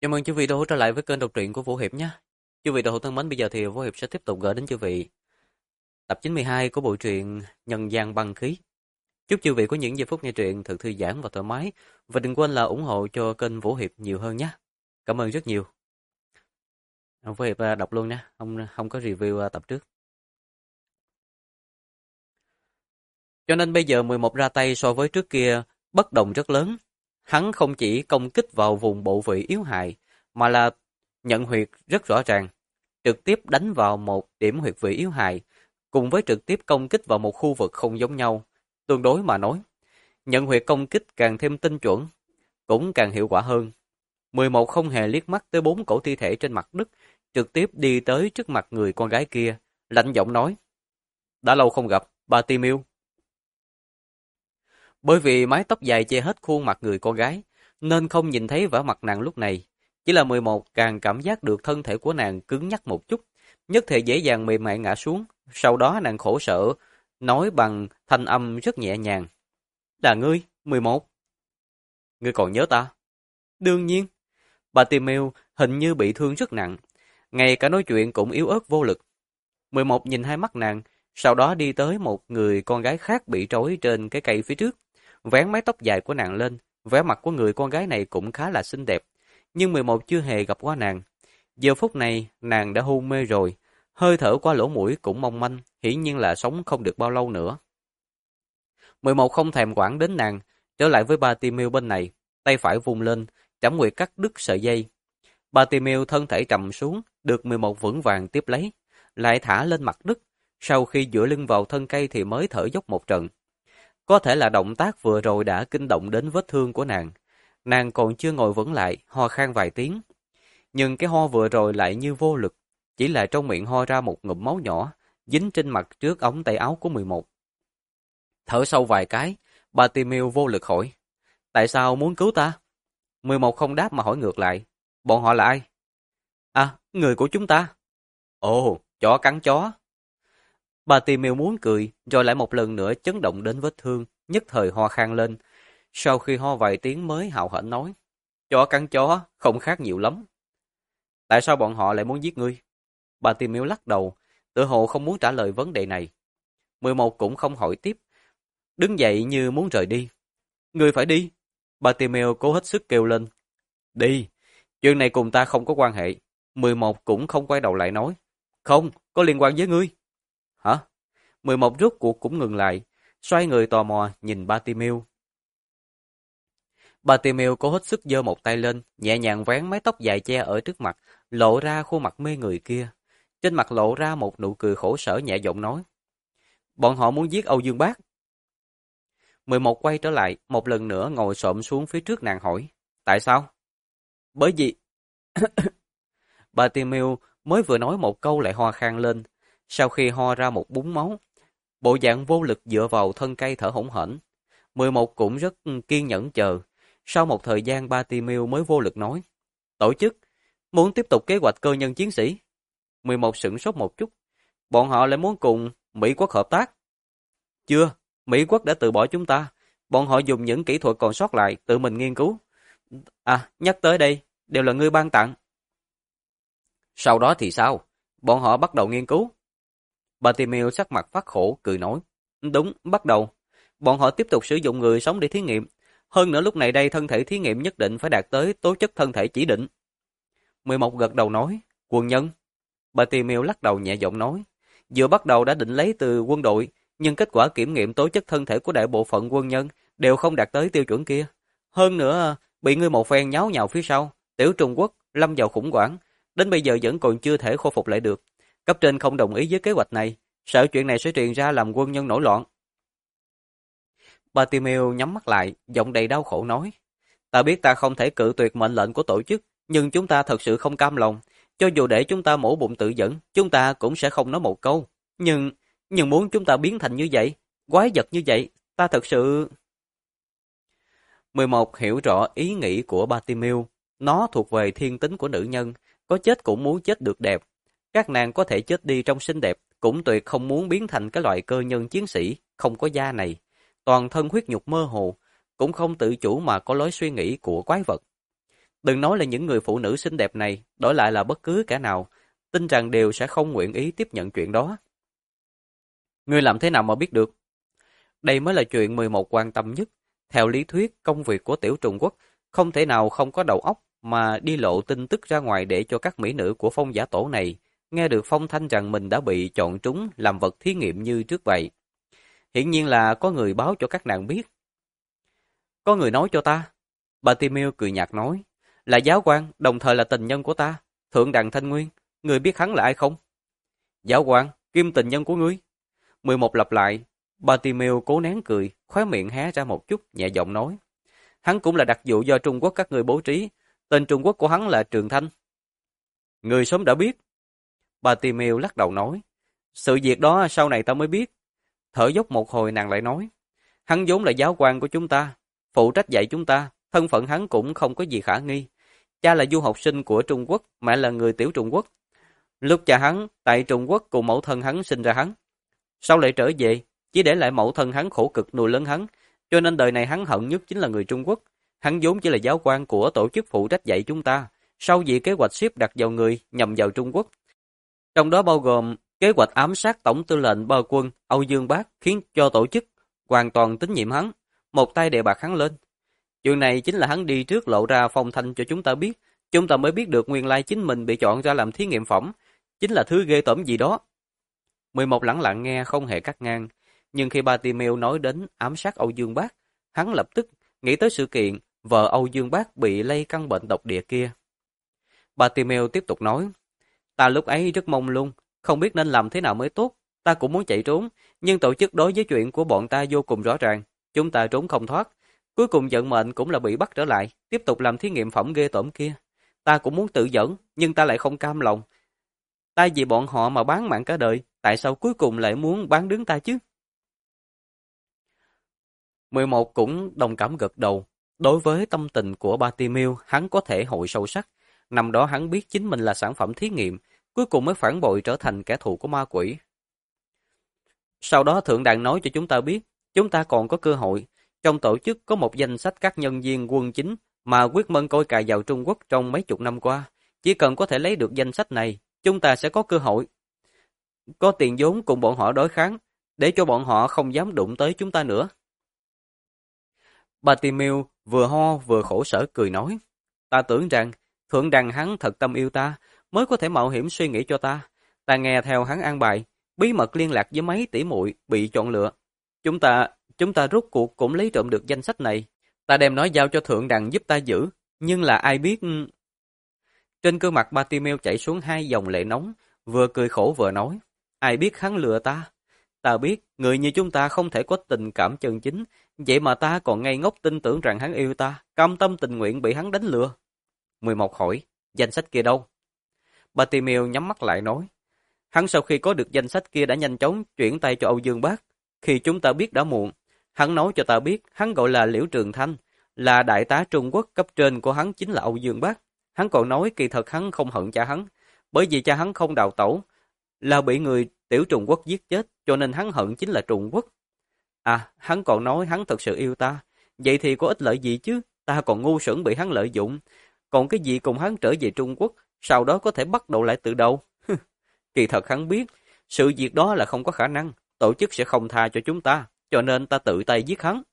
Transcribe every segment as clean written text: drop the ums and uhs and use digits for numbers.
Chào mừng quý vị đã trở lại với kênh đọc truyện của Vũ Hiệp nhé. Quý vị đạo thân mến, bây giờ thì Vũ Hiệp sẽ tiếp tục gửi đến quý vị tập 92 của bộ truyện Nhân gian băng khí. Chúc quý vị có những giây phút nghe truyện thật thư giãn và thoải mái, và đừng quên là ủng hộ cho kênh Vũ Hiệp nhiều hơn nhé. Cảm ơn rất nhiều. Vũ Hiệp đọc luôn nha, không có review tập trước. Cho nên bây giờ 11 ra tay so với trước kia bất đồng rất lớn. Hắn không chỉ công kích vào vùng bộ vị yếu hại, mà là nhận huyệt rất rõ ràng, trực tiếp đánh vào một điểm huyệt vị yếu hại, cùng với trực tiếp công kích vào một khu vực không giống nhau. Tương đối mà nói, nhận huyệt công kích càng thêm tinh chuẩn, cũng càng hiệu quả hơn. 11 không hề liếc mắt tới 4 cổ thi thể trên mặt đất, trực tiếp đi tới trước mặt người con gái kia, lạnh giọng nói: "Đã lâu không gặp, bà Tim yêu." Bởi vì mái tóc dài che hết khuôn mặt người con gái, nên không nhìn thấy vẻ mặt nàng lúc này. Chỉ là 11 càng cảm giác được thân thể của nàng cứng nhắc một chút, nhất thời dễ dàng mềm mại ngã xuống. Sau đó nàng khổ sở, nói bằng thanh âm rất nhẹ nhàng: "Là ngươi, 11. Ngươi còn nhớ ta?" "Đương nhiên." Bà Tim yêu hình như bị thương rất nặng, ngay cả nói chuyện cũng yếu ớt vô lực. 11 nhìn hai mắt nàng, sau đó đi tới một người con gái khác bị trói trên cái cây phía trước, vén mái tóc dài của nàng lên. Vẻ mặt của người con gái này cũng khá là xinh đẹp, nhưng 11 chưa hề gặp qua nàng. Giờ phút này, nàng đã hôn mê rồi, hơi thở qua lỗ mũi cũng mong manh, hiển nhiên là sống không được bao lâu nữa. 11 không thèm quản đến nàng, trở lại với Bartimeu bên này, tay phải vung lên, trảm nguyệt cắt đứt sợi dây. Bartimeu thân thể trầm xuống, được 11 vững vàng tiếp lấy, lại thả lên mặt đất, sau khi dựa lưng vào thân cây thì mới thở dốc một trận. Có thể là động tác vừa rồi đã kinh động đến vết thương của nàng. Nàng còn chưa ngồi vững lại, ho khan vài tiếng. Nhưng cái ho vừa rồi lại như vô lực, chỉ là trong miệng ho ra một ngụm máu nhỏ, dính trên mặt trước ống tay áo của 11. Thở sâu vài cái, Bartimeu vô lực hỏi: "Tại sao muốn cứu ta?" 11 không đáp mà hỏi ngược lại: "Bọn họ là ai?" "À, người của chúng ta." "Ồ, chó cắn chó." Bartimeu muốn cười, rồi lại một lần nữa chấn động đến vết thương, nhất thời ho khan lên. Sau khi ho vài tiếng mới hào hển nói: "Chó cắn chó, không khác nhiều lắm." "Tại sao bọn họ lại muốn giết ngươi?" Bartimeu lắc đầu, tựa hồ không muốn trả lời vấn đề này. 11 cũng không hỏi tiếp, đứng dậy như muốn rời đi. "Ngươi phải đi." Bartimeu cố hết sức kêu lên. "Đi, chuyện này cùng ta không có quan hệ." 11 cũng không quay đầu lại nói: "Không, có liên quan với ngươi." "Hả?" 11 rốt cuộc cũng ngừng lại, xoay người tò mò nhìn Bartimeu. Bartimeu cố hết sức giơ một tay lên, nhẹ nhàng vén mái tóc dài che ở trước mặt, lộ ra khuôn mặt mê người kia. Trên mặt lộ ra một nụ cười khổ sở, nhẹ giọng nói: "Bọn họ muốn giết Âu Dương Bác." 11 quay trở lại, một lần nữa ngồi xổm xuống phía trước nàng hỏi: "Tại sao?" "Bởi vì..." Bartimeu mới vừa nói một câu lại ho khan lên, sau khi ho ra một búng máu, bộ dạng vô lực dựa vào thân cây thở hổn hển. 11 cũng rất kiên nhẫn chờ. Sau một thời gian Bartimeu mới vô lực nói: "Tổ chức muốn tiếp tục kế hoạch cơ nhân chiến sĩ." 11 sửng sốt một chút. "Bọn họ lại muốn cùng Mỹ quốc hợp tác?" "Chưa, Mỹ quốc đã từ bỏ chúng ta. Bọn họ dùng những kỹ thuật còn sót lại tự mình nghiên cứu. À, nhắc tới đây, đều là ngươi ban tặng." "Sau đó thì sao? Bọn họ bắt đầu nghiên cứu?" Bartimeu sắc mặt phát khổ, cười nói: "Đúng, bắt đầu. Bọn họ tiếp tục sử dụng người sống để thí nghiệm. Hơn nữa lúc này đây thân thể thí nghiệm nhất định phải đạt tới tố chất thân thể chỉ định." 11 gật đầu nói: "Quân nhân?" Bartimeu lắc đầu nhẹ giọng nói: "Vừa bắt đầu đã định lấy từ quân đội, nhưng kết quả kiểm nghiệm tố chất thân thể của đại bộ phận quân nhân đều không đạt tới tiêu chuẩn kia. Hơn nữa, bị ngươi một phen nháo nhào phía sau, tiểu Trung Quốc lâm vào khủng hoảng, đến bây giờ vẫn còn chưa thể khôi phục lại được. Cấp trên không đồng ý với kế hoạch này, sợ chuyện này sẽ truyền ra làm quân nhân nổi loạn." Bartimeu nhắm mắt lại, giọng đầy đau khổ nói: "Ta biết ta không thể cự tuyệt mệnh lệnh của tổ chức, nhưng chúng ta thật sự không cam lòng. Cho dù để chúng ta mổ bụng tự dẫn, chúng ta cũng sẽ không nói một câu. Nhưng muốn chúng ta biến thành như vậy, quái vật như vậy, ta thật sự..." 11 hiểu rõ ý nghĩ của Bartimeu. Nó thuộc về thiên tính của nữ nhân, có chết cũng muốn chết được đẹp. Các nàng có thể chết đi trong xinh đẹp, cũng tuyệt không muốn biến thành cái loại cơ nhân chiến sĩ, không có da này. Toàn thân huyết nhục mơ hồ, cũng không tự chủ mà có lối suy nghĩ của quái vật. Đừng nói là những người phụ nữ xinh đẹp này, đổi lại là bất cứ kẻ nào, tin rằng đều sẽ không nguyện ý tiếp nhận chuyện đó. Ngươi làm thế nào mà biết được? Đây mới là chuyện 11 quan tâm nhất. Theo lý thuyết, công việc của Tiểu Trung Quốc không thể nào không có đầu óc mà đi lộ tin tức ra ngoài để cho các mỹ nữ của Phong giả tổ này nghe được phong thanh rằng mình đã bị chọn trúng làm vật thí nghiệm như trước vậy. Hiển nhiên là có người báo cho các nàng biết. Có người nói cho ta. Bartimeo cười nhạt nói, là giáo quan, đồng thời là tình nhân của ta, Thượng Đằng Thanh Nguyên. Ngươi biết hắn là ai không? Giáo quan, kim tình nhân của ngươi. 11 lặp lại. Bartimeo cố nén cười, khóe miệng hé ra một chút, nhẹ giọng nói. Hắn cũng là đặc vụ do Trung Quốc các người bố trí. Tên Trung Quốc của hắn là Trường Thanh. Người sớm đã biết. Bartimeo lắc đầu nói. Sự việc đó sau này ta mới biết. Thở dốc một hồi nàng lại nói. Hắn vốn là giáo quan của chúng ta, phụ trách dạy chúng ta, thân phận hắn cũng không có gì khả nghi. Cha là du học sinh của Trung Quốc, mẹ là người Tiểu Trung Quốc. Lúc cha hắn tại Trung Quốc cùng mẫu thân hắn sinh ra hắn. Sau lại trở về, chỉ để lại mẫu thân hắn khổ cực nuôi lớn hắn, cho nên đời này hắn hận nhất chính là người Trung Quốc. Hắn vốn chỉ là giáo quan của tổ chức phụ trách dạy chúng ta, sau vì kế hoạch ship đặt vào người nhằm vào Trung Quốc. Trong đó bao gồm kế hoạch ám sát tổng tư lệnh bờ quân Âu Dương Bác, khiến cho tổ chức hoàn toàn tín nhiệm hắn, một tay đè bạt hắn lên. Chuyện này chính là hắn đi trước lộ ra phong thanh cho chúng ta mới biết được nguyên lai chính mình bị chọn ra làm thí nghiệm phẩm, chính là thứ ghê tởm gì đó. 11 lẳng lặng nghe không hề cắt ngang, nhưng khi Bartimeo nói đến ám sát Âu Dương Bác, hắn lập tức nghĩ tới sự kiện vợ Âu Dương Bác bị lây căn bệnh độc địa kia. Bartimeo tiếp tục nói, ta lúc ấy rất mông lung, không biết nên làm thế nào mới tốt, ta cũng muốn chạy trốn, nhưng tổ chức đối với chuyện của bọn ta vô cùng rõ ràng, chúng ta trốn không thoát, cuối cùng vận mệnh cũng là bị bắt trở lại, tiếp tục làm thí nghiệm phẩm ghê tởm kia. Ta cũng muốn tự dẫn, nhưng ta lại không cam lòng. Ta vì bọn họ mà bán mạng cả đời, tại sao cuối cùng lại muốn bán đứng ta chứ? 11 cũng đồng cảm gật đầu. Đối với tâm tình của Bartimeo, hắn có thể hội sâu sắc. Năm đó hắn biết chính mình là sản phẩm thí nghiệm, cuối cùng mới phản bội trở thành kẻ thù của ma quỷ. Sau đó Thượng Đàn nói cho chúng ta biết, chúng ta còn có cơ hội. Trong tổ chức có một danh sách các nhân viên quân chính mà Quyết Mân coi cài vào Trung Quốc trong mấy chục năm qua. Chỉ cần có thể lấy được danh sách này, chúng ta sẽ có cơ hội. Có tiền vốn cùng bọn họ đối kháng, để cho bọn họ không dám đụng tới chúng ta nữa. Bartimeo vừa ho vừa khổ sở cười nói, ta tưởng rằng Thượng Đằng hắn thật tâm yêu ta, mới có thể mạo hiểm suy nghĩ cho ta. Ta nghe theo hắn an bài, bí mật liên lạc với mấy tỷ muội bị chọn lựa. Chúng ta rút cuộc cũng lấy trộm được danh sách này. Ta đem nó giao cho Thượng Đằng giúp ta giữ, nhưng là ai biết... Trên gương mặt Bartimeo chảy xuống 2 dòng lệ nóng, vừa cười khổ vừa nói, ai biết hắn lừa ta. Ta biết, người như chúng ta không thể có tình cảm chân chính, vậy mà ta còn ngây ngốc tin tưởng rằng hắn yêu ta, cam tâm tình nguyện bị hắn đánh lừa. 11 hỏi, danh sách kia đâu? Bartimeo nhắm mắt lại nói, hắn sau khi có được danh sách kia đã nhanh chóng chuyển tay cho Âu Dương Bác. Khi chúng ta biết đã muộn, hắn nói cho ta biết hắn gọi là Liễu Trường Thanh, là đại tá Trung Quốc, cấp trên của hắn chính là Âu Dương Bác. Hắn còn nói kỳ thật hắn không hận cha hắn, bởi vì cha hắn không đào tẩu, là bị người Tiểu Trung Quốc giết chết, cho nên hắn hận chính là Trung Quốc. À, hắn còn nói hắn thật sự yêu ta, vậy thì có ích lợi gì chứ, ta còn ngu xuẩn bị hắn lợi dụng, còn cái gì cùng hắn trở về Trung Quốc, sau đó có thể bắt đầu lại từ đầu. Kỳ thật hắn biết, sự việc đó là không có khả năng, tổ chức sẽ không tha cho chúng ta, cho nên ta tự tay giết hắn.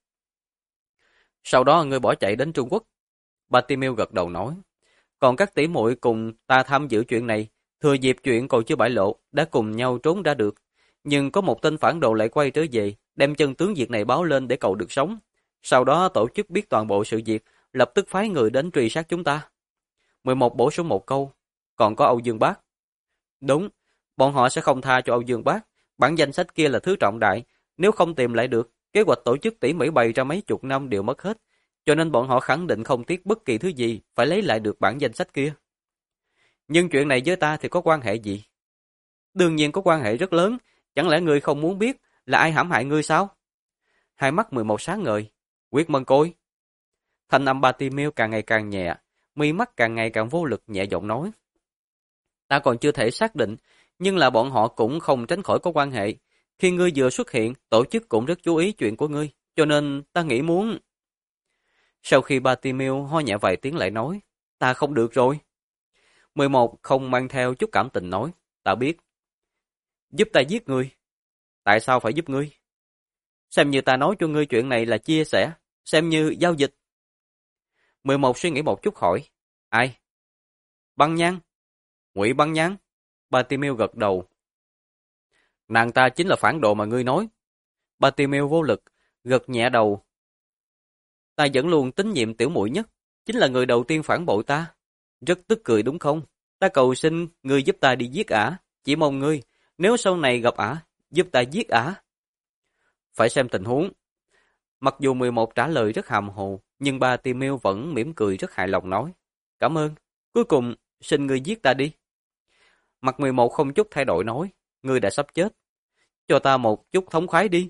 Sau đó người bỏ chạy đến Trung Quốc. Bartimeo gật đầu nói, còn các tỷ muội cùng ta tham dự chuyện này, thừa dịp chuyện còn chưa bại lộ, đã cùng nhau trốn ra được. Nhưng có một tên phản đồ lại quay trở về, đem chân tướng việc này báo lên để cầu được sống. Sau đó tổ chức biết toàn bộ sự việc, lập tức phái người đến truy sát chúng ta. 11 bổ sung một câu, còn có Âu Dương Bác. Đúng, bọn họ sẽ không tha cho Âu Dương Bác, bản danh sách kia là thứ trọng đại, nếu không tìm lại được, kế hoạch tổ chức tỉ mỉ bày ra mấy chục năm đều mất hết, cho nên bọn họ khẳng định không tiếc bất kỳ thứ gì, phải lấy lại được bản danh sách kia. Nhưng chuyện này với ta thì có quan hệ gì? Đương nhiên có quan hệ rất lớn, chẳng lẽ ngươi không muốn biết là ai hãm hại ngươi sao? Hai mắt 11 sáng ngời, Quyết Mân Côi. Thanh âm Bartimeo càng ngày càng nhẹ, mi mắt càng ngày càng vô lực, nhẹ giọng nói. Ta còn chưa thể xác định, nhưng là bọn họ cũng không tránh khỏi có quan hệ. Khi ngươi vừa xuất hiện, tổ chức cũng rất chú ý chuyện của ngươi, cho nên ta nghĩ muốn... Sau khi Bartimeo ho nhẹ vài tiếng lại nói, ta không được rồi. 11 không mang theo chút cảm tình nói, ta biết. Giúp ta giết ngươi. Tại sao phải giúp ngươi? Xem như ta nói cho ngươi chuyện này là chia sẻ, xem như giao dịch. 11 suy nghĩ một chút hỏi, ai? Băng Nhan? Ngụy Băng Nhan? Bartimeu gật đầu. Nàng ta chính là phản đồ mà ngươi nói. Bartimeu vô lực, gật nhẹ đầu. Ta vẫn luôn tín nhiệm tiểu muội nhất, chính là người đầu tiên phản bội ta. Rất tức cười đúng không? Ta cầu xin ngươi giúp ta đi giết ả, chỉ mong ngươi, nếu sau này gặp ả, giúp ta giết ả. Phải xem tình huống. Mặc dù 11 trả lời rất hàm hồ, nhưng Bartimeu vẫn mỉm cười rất hài lòng nói. Cảm ơn, cuối cùng xin ngươi giết ta đi. Mặt 11 không chút thay đổi nói, ngươi đã sắp chết. Cho ta một chút thống khoái đi.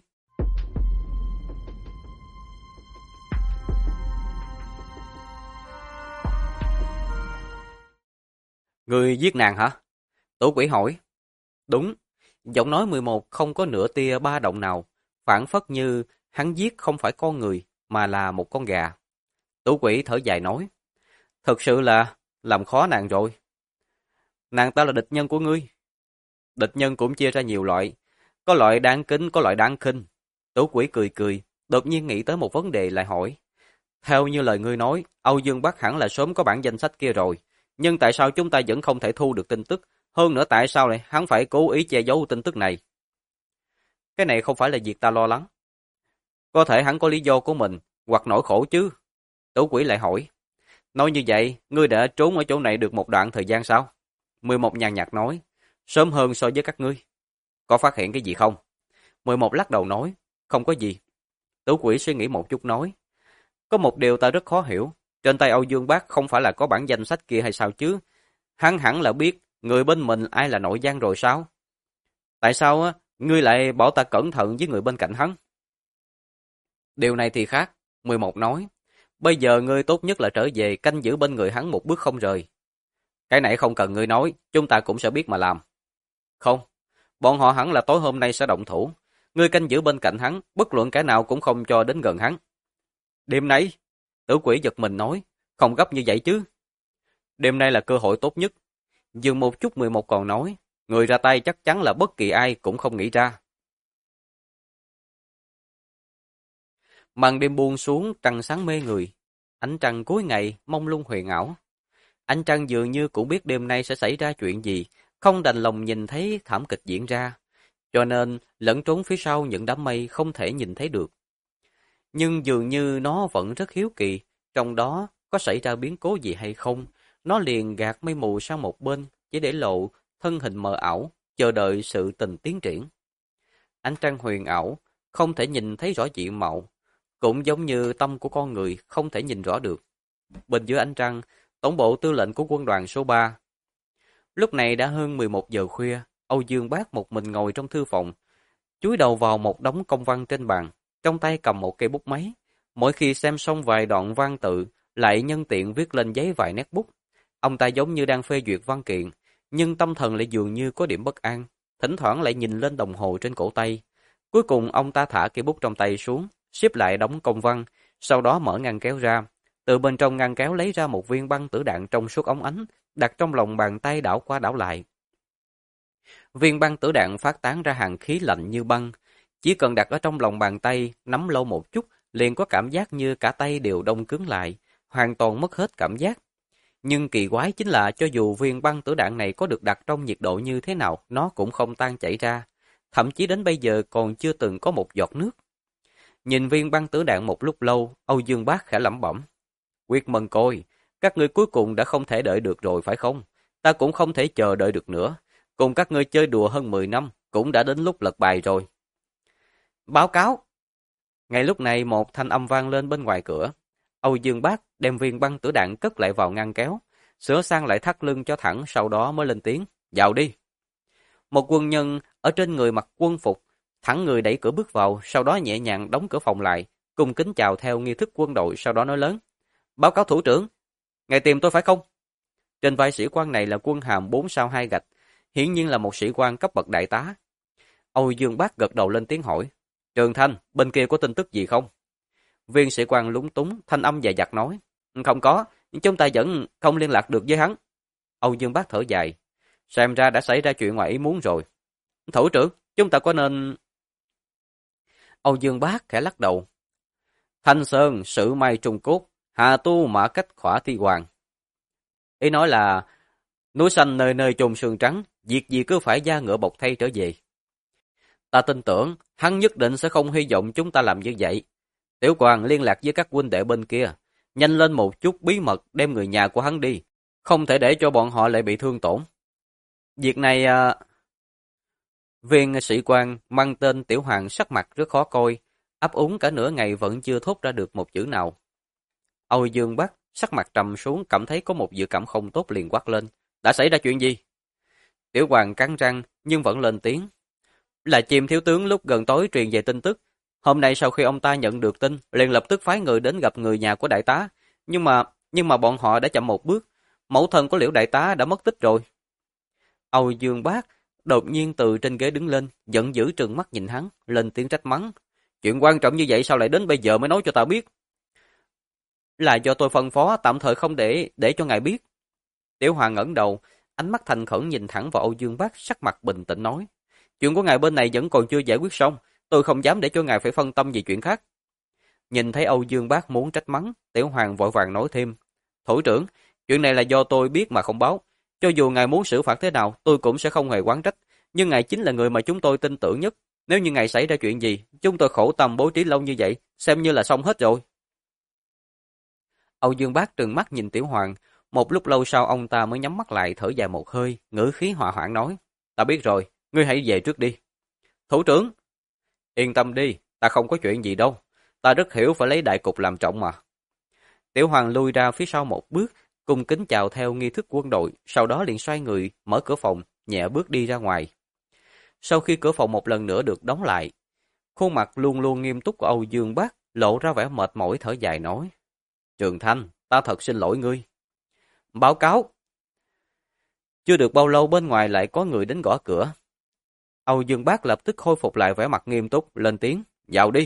Ngươi giết nàng hả? Tổ quỷ hỏi. Đúng, giọng nói 11 không có nửa tia ba động nào, phản phất như hắn giết không phải con người, mà là một con gà. Tổ quỷ thở dài nói, thật sự là làm khó nàng rồi. Nàng ta là địch nhân của ngươi. Địch nhân cũng chia ra nhiều loại, có loại đáng kính, có loại đáng khinh. Tổ quỷ cười cười, đột nhiên nghĩ tới một vấn đề lại hỏi. Theo như lời ngươi nói, Âu Dương Bắc hẳn là sớm có bản danh sách kia rồi, nhưng tại sao chúng ta vẫn không thể thu được tin tức? Hơn nữa tại sao lại hắn phải cố ý che giấu tin tức này? Cái này không phải là việc ta lo lắng. Có thể hắn có lý do của mình, hoặc nỗi khổ chứ. Tổ quỷ lại hỏi. Nói như vậy, ngươi đã trốn ở chỗ này được một đoạn thời gian sao? 11 nhàn nhạt nói. Sớm hơn so với các ngươi. Có phát hiện cái gì không? 11 lắc đầu nói. Không có gì. Tổ quỷ suy nghĩ một chút nói. Có một điều ta rất khó hiểu. Trên tay Âu Dương Bác không phải là có bản danh sách kia hay sao chứ? Hắn hẳn là biết người bên mình ai là nội gian rồi sao? Tại sao ngươi lại bảo ta cẩn thận với người bên cạnh hắn? Điều này thì khác. 11 nói. Bây giờ ngươi tốt nhất là trở về canh giữ bên người hắn một bước không rời. Cái này không cần ngươi nói, chúng ta cũng sẽ biết mà làm. Không, bọn họ hẳn là tối hôm nay sẽ động thủ. Ngươi canh giữ bên cạnh hắn, bất luận kẻ nào cũng không cho đến gần hắn. Đêm nay, tử quỷ giật mình nói, không gấp như vậy chứ. Đêm nay là cơ hội tốt nhất. Dừng một chút 11 còn nói, người ra tay chắc chắn là bất kỳ ai cũng không nghĩ ra. Màn đêm buông xuống, trăng sáng mê người. Ánh trăng cuối ngày, mông lung huyền ảo. Ánh trăng dường như cũng biết đêm nay sẽ xảy ra chuyện gì, không đành lòng nhìn thấy thảm kịch diễn ra. Cho nên, lẫn trốn phía sau những đám mây không thể nhìn thấy được. Nhưng dường như nó vẫn rất hiếu kỳ, trong đó có xảy ra biến cố gì hay không. Nó liền gạt mây mù sang một bên, chỉ để lộ thân hình mờ ảo, chờ đợi sự tình tiến triển. Ánh trăng huyền ảo, không thể nhìn thấy rõ diện mạo, cũng giống như tâm của con người không thể nhìn rõ được. Bên dưới ánh trăng, tổng bộ tư lệnh của quân đoàn số 3. Lúc này đã hơn 11 giờ khuya, Âu Dương Bác một mình ngồi trong thư phòng, chúi đầu vào một đống công văn trên bàn, trong tay cầm một cây bút máy. Mỗi khi xem xong vài đoạn văn tự, lại nhân tiện viết lên giấy vài nét bút. Ông ta giống như đang phê duyệt văn kiện, nhưng tâm thần lại dường như có điểm bất an, thỉnh thoảng lại nhìn lên đồng hồ trên cổ tay. Cuối cùng ông ta thả cây bút trong tay xuống, xếp lại đống công văn, sau đó mở ngăn kéo ra. Từ bên trong ngăn kéo lấy ra một viên băng tử đạn trong suốt óng ánh, đặt trong lòng bàn tay đảo qua đảo lại. Viên băng tử đạn phát tán ra hàn khí lạnh như băng, chỉ cần đặt ở trong lòng bàn tay, nắm lâu một chút, liền có cảm giác như cả tay đều đông cứng lại, hoàn toàn mất hết cảm giác. Nhưng kỳ quái chính là cho dù viên băng tử đạn này có được đặt trong nhiệt độ như thế nào, nó cũng không tan chảy ra, thậm chí đến bây giờ còn chưa từng có một giọt nước. Nhìn viên băng tử đạn một lúc lâu, Âu Dương Bác khẽ lẩm bẩm. Quyết Mân Côi, các ngươi cuối cùng đã không thể đợi được rồi phải không? Ta cũng không thể chờ đợi được nữa. Cùng các ngươi chơi đùa hơn 10 năm, cũng đã đến lúc lật bài rồi. Báo cáo! Ngay lúc này một thanh âm vang lên bên ngoài cửa. Âu Dương Bác đem viên băng tử đạn cất lại vào ngăn kéo, sửa sang lại thắt lưng cho thẳng, sau đó mới lên tiếng. Vào đi! Một quân nhân ở trên người mặc quân phục, thẳng người đẩy cửa bước vào, sau đó nhẹ nhàng đóng cửa phòng lại, cung kính chào theo nghi thức quân đội, sau đó nói lớn. Báo cáo thủ trưởng, ngài tìm tôi phải không? Trên vai sĩ quan này là quân hàm 4 sao 2 gạch, hiển nhiên là một sĩ quan cấp bậc đại tá. Âu Dương Bác gật đầu lên tiếng hỏi. Trường Thanh, bên kia có tin tức gì không? Viên sĩ quan lúng túng, thanh âm dè dặt nói. Không có, chúng ta vẫn không liên lạc được với hắn. Âu Dương Bác thở dài. Xem ra đã xảy ra chuyện ngoài ý muốn rồi. Thủ trưởng, chúng ta có nên... Âu Dương Bác khẽ lắc đầu. Thanh Sơn, sự may trung cốt, hà tu mã cách khỏa thi hoàng. Ý nói là núi xanh nơi nơi chôn sương trắng, việc gì cứ phải da ngựa bọc thay trở về. Ta tin tưởng, hắn nhất định sẽ không hy vọng chúng ta làm như vậy. Tiểu Quang liên lạc với các huynh đệ bên kia, nhanh lên một chút bí mật đem người nhà của hắn đi, không thể để cho bọn họ lại bị thương tổn. Việc này... Viên sĩ quan mang tên Tiểu Hoàng sắc mặt rất khó coi, ấp úng cả nửa ngày vẫn chưa thốt ra được một chữ nào. Âu Dương Bắc sắc mặt trầm xuống, cảm thấy có một dự cảm không tốt liền quát lên. Đã xảy ra chuyện gì? Tiểu Hoàng cắn răng nhưng vẫn lên tiếng. Là Chim thiếu tướng lúc gần tối truyền về tin tức. Hôm nay sau khi ông ta nhận được tin, liền lập tức phái người đến gặp người nhà của đại tá. Nhưng mà bọn họ đã chậm một bước. Mẫu thân của Liễu đại tá đã mất tích rồi. Âu Dương Bác đột nhiên từ trên ghế đứng lên, giận dữ trừng mắt nhìn hắn, lên tiếng trách mắng. Chuyện quan trọng như vậy sao lại đến bây giờ mới nói cho ta biết? Là do tôi phân phó tạm thời không để cho ngài biết. Tiểu Hoàng ngẩng đầu, ánh mắt thành khẩn nhìn thẳng vào Âu Dương Bác, sắc mặt bình tĩnh nói. Chuyện của ngài bên này vẫn còn chưa giải quyết xong, tôi không dám để cho ngài phải phân tâm về chuyện khác. Nhìn thấy Âu Dương Bác muốn trách mắng, Tiểu Hoàng vội vàng nói thêm. Thủ trưởng, chuyện này là do tôi biết mà không báo. Cho dù ngài muốn xử phạt thế nào, tôi cũng sẽ không hề oán trách. Nhưng ngài chính là người mà chúng tôi tin tưởng nhất. Nếu như ngài xảy ra chuyện gì, chúng tôi khổ tâm bố trí lâu như vậy, xem như là xong hết rồi. Âu Dương Bác trừng mắt nhìn Tiểu Hoàng. Một lúc lâu sau ông ta mới nhắm mắt lại thở dài một hơi, ngữ khí hòa hoãn nói. Ta biết rồi, ngươi hãy về trước đi. Thủ trưởng! Yên tâm đi, ta không có chuyện gì đâu. Ta rất hiểu phải lấy đại cục làm trọng mà. Tiểu Hoàng lui ra phía sau một bước, cung kính chào theo nghi thức quân đội, sau đó liền xoay người, mở cửa phòng, nhẹ bước đi ra ngoài. Sau khi cửa phòng một lần nữa được đóng lại, khuôn mặt luôn luôn nghiêm túc của Âu Dương Bác lộ ra vẻ mệt mỏi thở dài nói. Trường Thanh, ta thật xin lỗi ngươi. Báo cáo. Chưa được bao lâu bên ngoài lại có người đến gõ cửa. Âu Dương Bác lập tức khôi phục lại vẻ mặt nghiêm túc, lên tiếng, vào đi.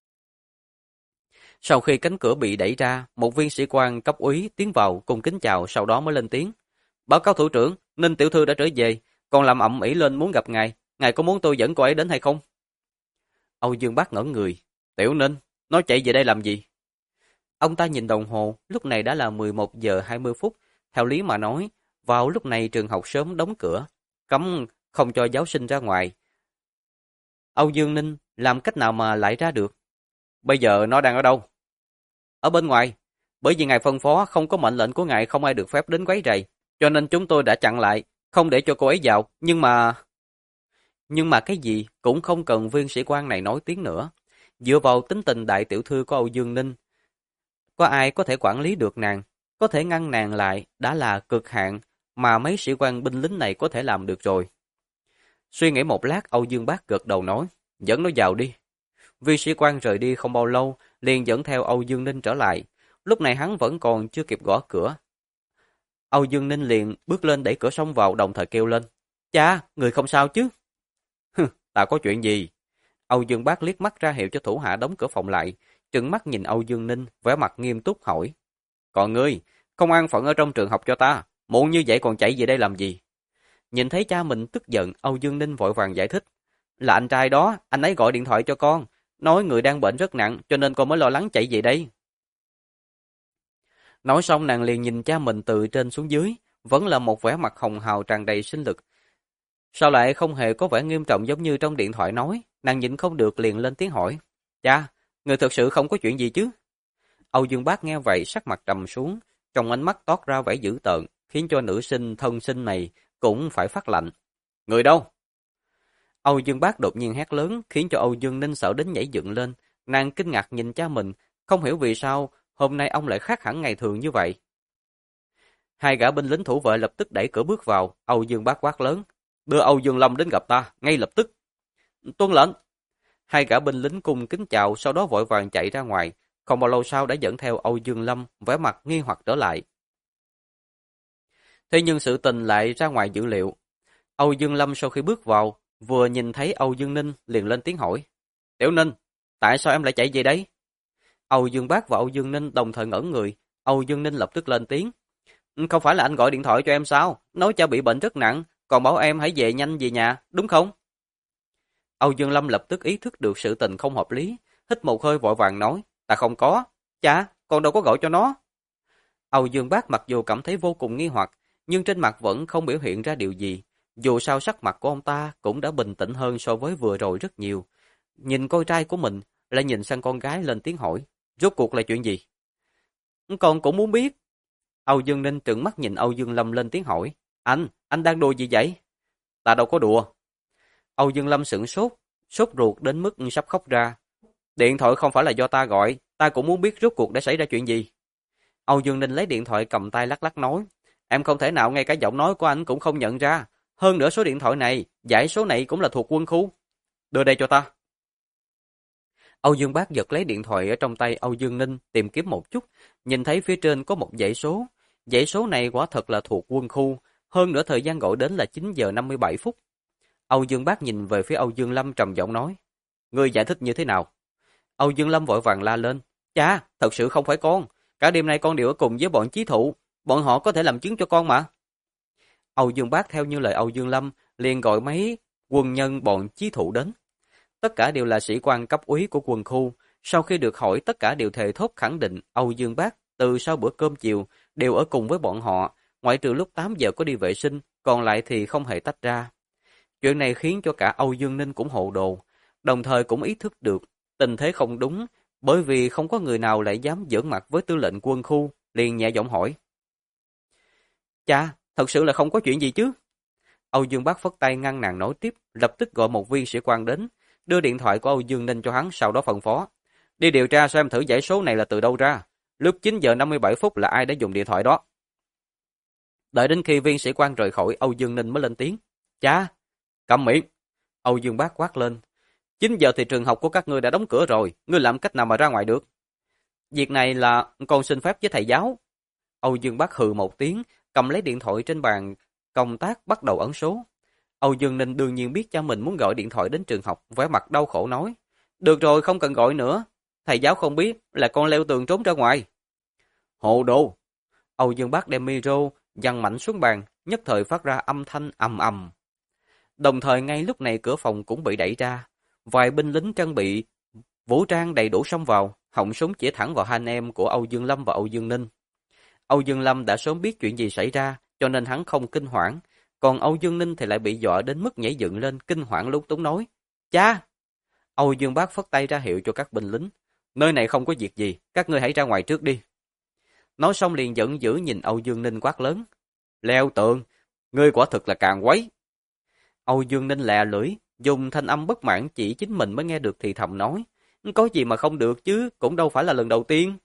Sau khi cánh cửa bị đẩy ra, một viên sĩ quan cấp úy tiến vào cùng kính chào, sau đó mới lên tiếng. Báo cáo thủ trưởng, Ninh tiểu thư đã trở về, còn làm ầm ĩ lên muốn gặp ngài. Ngài có muốn tôi dẫn cô ấy đến hay không? Âu Dương Bác ngẩn người. Tiểu Ninh, nó chạy về đây làm gì? Ông ta nhìn đồng hồ, lúc này đã là 11 giờ 20 phút. Theo lý mà nói, vào lúc này trường học sớm đóng cửa, cấm không cho giáo sinh ra ngoài. Âu Dương Ninh làm cách nào mà lại ra được? Bây giờ nó đang ở đâu? Ở bên ngoài. Bởi vì ngài phân phó không có mệnh lệnh của ngài không ai được phép đến quấy rầy, cho nên chúng tôi đã chặn lại, không để cho cô ấy vào. Nhưng mà cái gì cũng không cần viên sĩ quan này nói tiếng nữa. Dựa vào tính tình đại tiểu thư của Âu Dương Ninh, có ai có thể quản lý được nàng, có thể ngăn nàng lại đã là cực hạn mà mấy sĩ quan binh lính này có thể làm được rồi. Suy nghĩ một lát, Âu Dương Bác gật đầu nói, dẫn nó vào đi. Viên sĩ quan rời đi không bao lâu, liền dẫn theo Âu Dương Ninh trở lại. Lúc này hắn vẫn còn chưa kịp gõ cửa. Âu Dương Ninh liền bước lên đẩy cửa xông vào, đồng thời kêu lên, cha, người không sao chứ? Ta có chuyện gì? Âu Dương Bác liếc mắt ra hiệu cho thủ hạ đóng cửa phòng lại, trừng mắt nhìn Âu Dương Ninh, vẻ mặt nghiêm túc hỏi. Còn ngươi, không an phận ở trong trường học cho ta, muộn như vậy còn chạy về đây làm gì? Nhìn thấy cha mình tức giận, Âu Dương Ninh vội vàng giải thích. Là anh trai đó, anh ấy gọi điện thoại cho con, nói người đang bệnh rất nặng, cho nên con mới lo lắng chạy về đây. Nói xong nàng liền nhìn cha mình từ trên xuống dưới, vẫn là một vẻ mặt hồng hào tràn đầy sinh lực. Sao lại không hề có vẻ nghiêm trọng giống như trong điện thoại nói, nàng nhịn không được liền lên tiếng hỏi. Cha, người thật sự không có chuyện gì chứ? Âu Dương Bác nghe vậy sắc mặt trầm xuống, trong ánh mắt toát ra vẻ dữ tợn, khiến cho nữ sinh thân sinh này cũng phải phát lạnh. Người đâu? Âu Dương Bác đột nhiên hét lớn, khiến cho Âu Dương Ninh sợ đến nhảy dựng lên. Nàng kinh ngạc nhìn cha mình, không hiểu vì sao hôm nay ông lại khác hẳn ngày thường như vậy. Hai gã binh lính thủ vệ lập tức đẩy cửa bước vào. Âu Dương Bác quát lớn, đưa Âu Dương Lâm đến gặp ta, ngay lập tức. Tuân lệnh. Hai gã binh lính cùng kính chào, sau đó vội vàng chạy ra ngoài. Không bao lâu sau đã dẫn theo Âu Dương Lâm, vẻ mặt nghi hoặc trở lại. Thế nhưng sự tình lại ra ngoài dữ liệu. Âu Dương Lâm sau khi bước vào, vừa nhìn thấy Âu Dương Ninh liền lên tiếng hỏi. Tiểu Ninh, tại sao em lại chạy về đấy? Âu Dương Bác và Âu Dương Ninh đồng thời ngẩn người, Âu Dương Ninh lập tức lên tiếng. Không phải là anh gọi điện thoại cho em sao? Nói cha bị bệnh rất nặng, còn bảo em hãy về nhanh về nhà, đúng không? Âu Dương Lâm lập tức ý thức được sự tình không hợp lý, hít một hơi vội vàng nói, ta không có. Cha, con đâu có gọi cho nó. Âu Dương Bác mặc dù cảm thấy vô cùng nghi hoặc, nhưng trên mặt vẫn không biểu hiện ra điều gì. Dù sao sắc mặt của ông ta cũng đã bình tĩnh hơn so với vừa rồi rất nhiều. Nhìn con trai của mình, lại nhìn sang con gái lên tiếng hỏi, rốt cuộc là chuyện gì? Con cũng muốn biết. Âu Dương Ninh trừng mắt nhìn Âu Dương Lâm lên tiếng hỏi, anh đang đùa gì vậy? Ta đâu có đùa. Âu Dương Lâm sửng sốt ruột đến mức sắp khóc ra. Điện thoại không phải là do ta gọi, ta cũng muốn biết rốt cuộc đã xảy ra chuyện gì. Âu Dương Ninh lấy điện thoại cầm tay lắc lắc nói, em không thể nào ngay cả giọng nói của anh cũng không nhận ra. Hơn nữa số điện thoại này, dãy số này cũng là thuộc quân khu. Đưa đây cho ta. Âu Dương Bác giật lấy điện thoại ở trong tay Âu Dương Ninh tìm kiếm một chút, nhìn thấy phía trên có một dãy số. Dãy số này quả thật là thuộc quân khu, hơn nữa thời gian gọi đến là 9 giờ 57 phút. Âu Dương Bác nhìn về phía Âu Dương Lâm trầm giọng nói, ngươi giải thích như thế nào? Âu Dương Lâm vội vàng la lên, cha, thật sự không phải con, cả đêm nay con đều ở cùng với bọn chí thụ, bọn họ có thể làm chứng cho con mà. Âu Dương Bác theo như lời Âu Dương Lâm, liền gọi mấy quân nhân bọn chí thụ đến. Tất cả đều là sĩ quan cấp úy của quân khu, sau khi được hỏi tất cả đều thề thốt khẳng định Âu Dương Bác từ sau bữa cơm chiều đều ở cùng với bọn họ, ngoại trừ lúc 8 giờ có đi vệ sinh, còn lại thì không hề tách ra. Chuyện này khiến cho cả Âu Dương Ninh cũng hồ đồ, đồng thời cũng ý thức được tình thế không đúng, bởi vì không có người nào lại dám giỡn mặt với tư lệnh quân khu, liền nhẹ giọng hỏi. Cha, thật sự là không có chuyện gì chứ? Âu Dương Bác phất tay ngăn nàng nói tiếp, lập tức gọi một viên sĩ quan đến, đưa điện thoại của Âu Dương Ninh cho hắn, sau đó phân phó. Đi điều tra xem thử dãy số này là từ đâu ra, lúc 9 giờ 57 phút là ai đã dùng điện thoại đó. Đợi đến khi viên sĩ quan rời khỏi, Âu Dương Ninh mới lên tiếng. Cha, câm miệng. Âu Dương Bác quát lên. 9 giờ thì trường học của các ngươi đã đóng cửa rồi, ngươi làm cách nào mà ra ngoài được? Việc này là con xin phép với thầy giáo. Âu Dương Bác hừ một tiếng, cầm lấy điện thoại trên bàn công tác bắt đầu ấn số. Âu Dương Ninh đương nhiên biết cha mình muốn gọi điện thoại đến trường học, vẻ mặt đau khổ nói. Được rồi, không cần gọi nữa. Thầy giáo không biết là con leo tường trốn ra ngoài. Hồ đồ! Âu Dương Bác đem micro giăng mạnh xuống bàn, nhất thời phát ra âm thanh ầm ầm. Đồng thời ngay lúc này cửa phòng cũng bị đẩy ra. Vài binh lính trang bị vũ trang đầy đủ xông vào, họng súng chỉ thẳng vào hai anh em của Âu Dương Lâm và Âu Dương Ninh. Âu Dương Lâm đã sớm biết chuyện gì xảy ra, cho nên hắn không kinh hoảng. Còn Âu Dương Ninh thì lại bị dọa đến mức nhảy dựng lên, kinh hoảng lúng túng nói. Cha! Âu Dương Bác phất tay ra hiệu cho các binh lính. Nơi này không có việc gì, các ngươi hãy ra ngoài trước đi. Nói xong liền giận dữ nhìn Âu Dương Ninh quát lớn. Leo tường, ngươi quả thực là càng quấy. Âu Dương Ninh lè lưỡi, dùng thanh âm bất mãn chỉ chính mình mới nghe được thì thầm nói. Có gì mà không được chứ, cũng đâu phải là lần đầu tiên.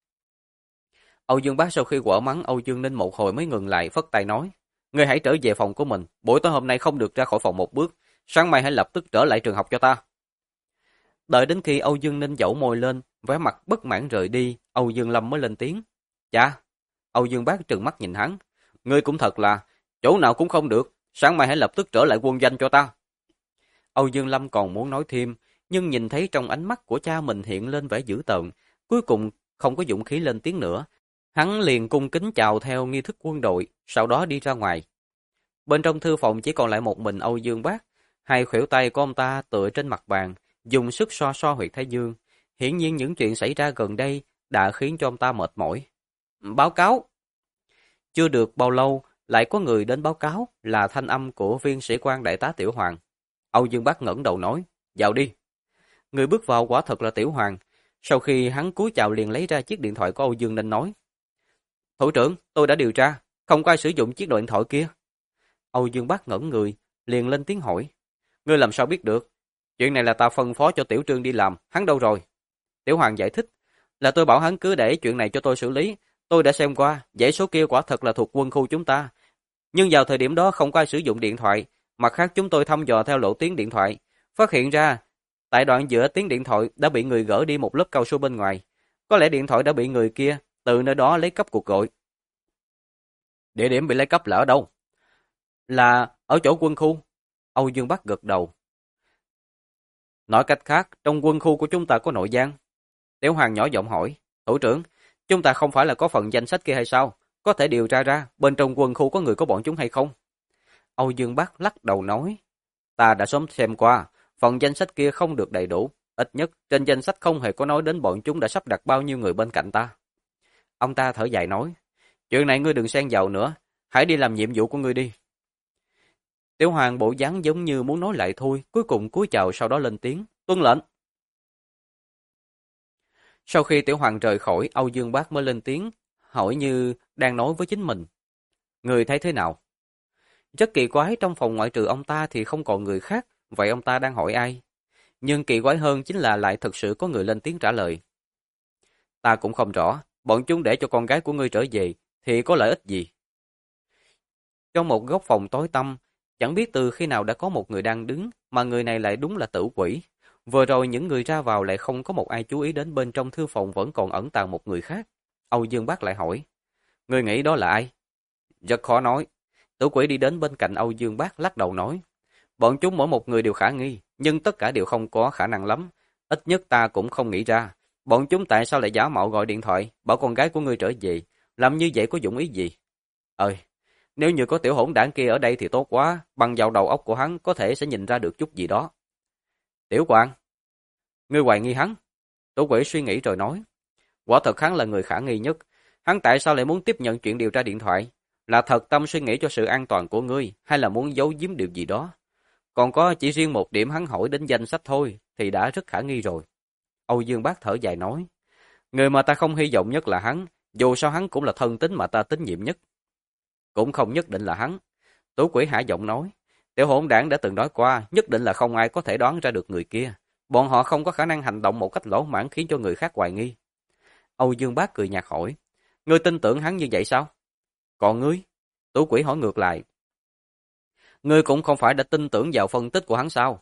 Âu Dương Bác sau khi quở mắng Âu Dương Ninh một hồi mới ngừng lại, phất tay nói. Ngươi hãy trở về phòng của mình, buổi tối hôm nay không được ra khỏi phòng một bước, sáng mai hãy lập tức trở lại trường học cho ta. Đợi đến khi Âu Dương Ninh dẫu môi lên, vẻ mặt bất mãn rời đi, Âu Dương Lâm mới lên tiếng. Dạ. Âu Dương Bác trừng mắt nhìn hắn. Ngươi cũng thật là, chỗ nào cũng không được, sáng mai hãy lập tức trở lại quân danh cho ta. Âu Dương Lâm còn muốn nói thêm, nhưng nhìn thấy trong ánh mắt của cha mình hiện lên vẻ dữ tợn, cuối cùng không có dũng khí lên tiếng nữa. Hắn liền cung kính chào theo nghi thức quân đội, sau đó đi ra ngoài. Bên trong thư phòng chỉ còn lại một mình Âu Dương Bác, hai khuỷu tay của ông ta tựa trên mặt bàn, dùng sức xoa xoa huyệt thái dương. Hiển nhiên những chuyện xảy ra gần đây đã khiến cho ông ta mệt mỏi. Báo cáo! Chưa được bao lâu, lại có người đến báo cáo là thanh âm của viên sĩ quan đại tá Tiểu Hoàng. Âu Dương Bác ngẩng đầu nói, vào đi. Người bước vào quả thật là Tiểu Hoàng. Sau khi hắn cúi chào liền lấy ra chiếc điện thoại của Âu Dương Ninh nói. Thủ trưởng, tôi đã điều tra, không có ai sử dụng chiếc điện thoại kia. Âu Dương Bác ngẩn người, liền lên tiếng hỏi. Ngươi làm sao biết được? Chuyện này là ta phân phó cho Tiểu Trương đi làm, hắn đâu rồi? Tiểu Hoàng giải thích, là tôi bảo hắn cứ để chuyện này cho tôi xử lý. Tôi đã xem qua, dãy số kia quả thật là thuộc quân khu chúng ta. Nhưng vào thời điểm đó không có ai sử dụng điện thoại. Mặt khác chúng tôi thăm dò theo lộ tuyến điện thoại, phát hiện ra tại đoạn giữa tuyến điện thoại đã bị người gỡ đi một lớp cao su bên ngoài. Có lẽ điện thoại đã bị người kia từ nơi đó lấy cắp cuộc gọi. Địa điểm bị lấy cắp là ở đâu? Là ở chỗ quân khu. Âu Dương Bắc gật đầu. Nói cách khác, trong quân khu của chúng ta có nội gián. Tiểu Hoàng nhỏ giọng hỏi, thủ trưởng, Chúng ta không phải là có phần danh sách kia hay sao? Có thể điều tra ra bên trong quân khu có người của bọn chúng hay không? Âu Dương Bác lắc đầu nói, ta đã sớm xem qua, phần danh sách kia không được đầy đủ. Ít nhất, trên danh sách không hề có nói đến bọn chúng đã sắp đặt bao nhiêu người bên cạnh ta. Ông ta thở dài nói, chuyện này ngươi đừng xen vào nữa, hãy đi làm nhiệm vụ của ngươi đi. Tiểu Hoàng bộ dáng giống như muốn nói lại thôi, cuối cùng cúi chào sau đó lên tiếng, tuân lệnh. Sau khi Tiểu Hoàng rời khỏi, Âu Dương Bác mới lên tiếng, hỏi như đang nói với chính mình. Người thấy thế nào? Rất kỳ quái, trong phòng ngoại trừ ông ta thì không còn người khác, vậy ông ta đang hỏi ai? Nhưng kỳ quái hơn chính là lại thực sự có người lên tiếng trả lời. Ta cũng không rõ, bọn chúng để cho con gái của ngươi trở về thì có lợi ích gì? Trong một góc phòng tối tăm, chẳng biết từ khi nào đã có một người đang đứng, mà người này lại đúng là Tử Quỷ. Vừa rồi những người ra vào lại không có một ai chú ý đến bên trong thư phòng vẫn còn ẩn tàng một người khác. Âu Dương Bác lại hỏi, ngươi nghĩ đó là ai? Rất khó nói. Tử Quỷ đi đến bên cạnh Âu Dương Bác lắc đầu nói, bọn chúng mỗi một người đều khả nghi, nhưng tất cả đều không có khả năng lắm. Ít nhất ta cũng không nghĩ ra, bọn chúng tại sao lại giả mạo gọi điện thoại, bảo con gái của ngươi trở về, làm như vậy có dụng ý gì? Ơi, nếu như có tiểu hỗn đảng kia ở đây thì tốt quá, bằng vào đầu óc của hắn có thể sẽ nhìn ra được chút gì đó. Tiểu Quang, ngươi hoài nghi hắn? Tử Quỷ suy nghĩ rồi nói, quả thật hắn là người khả nghi nhất. Hắn tại sao lại muốn tiếp nhận chuyện điều tra điện thoại? Là thật tâm suy nghĩ cho sự an toàn của ngươi, hay là muốn giấu giếm điều gì đó? Còn có chỉ riêng một điểm hắn hỏi đến danh sách thôi, thì đã rất khả nghi rồi. Âu Dương Bác thở dài nói, người mà ta không hy vọng nhất là hắn, dù sao hắn cũng là thân tín mà ta tín nhiệm nhất. Cũng không nhất định là hắn. Tử Quỷ hạ giọng nói, tiểu hỗn đảng đã từng nói qua, nhất định là không ai có thể đoán ra được người kia. Bọn họ không có khả năng hành động một cách lỗ mãng khiến cho người khác hoài nghi. Âu Dương Bác cười nhạt hỏi, ngươi tin tưởng hắn như vậy sao? Còn ngươi? Tử Quỷ hỏi ngược lại, ngươi cũng không phải đã tin tưởng vào phân tích của hắn sao?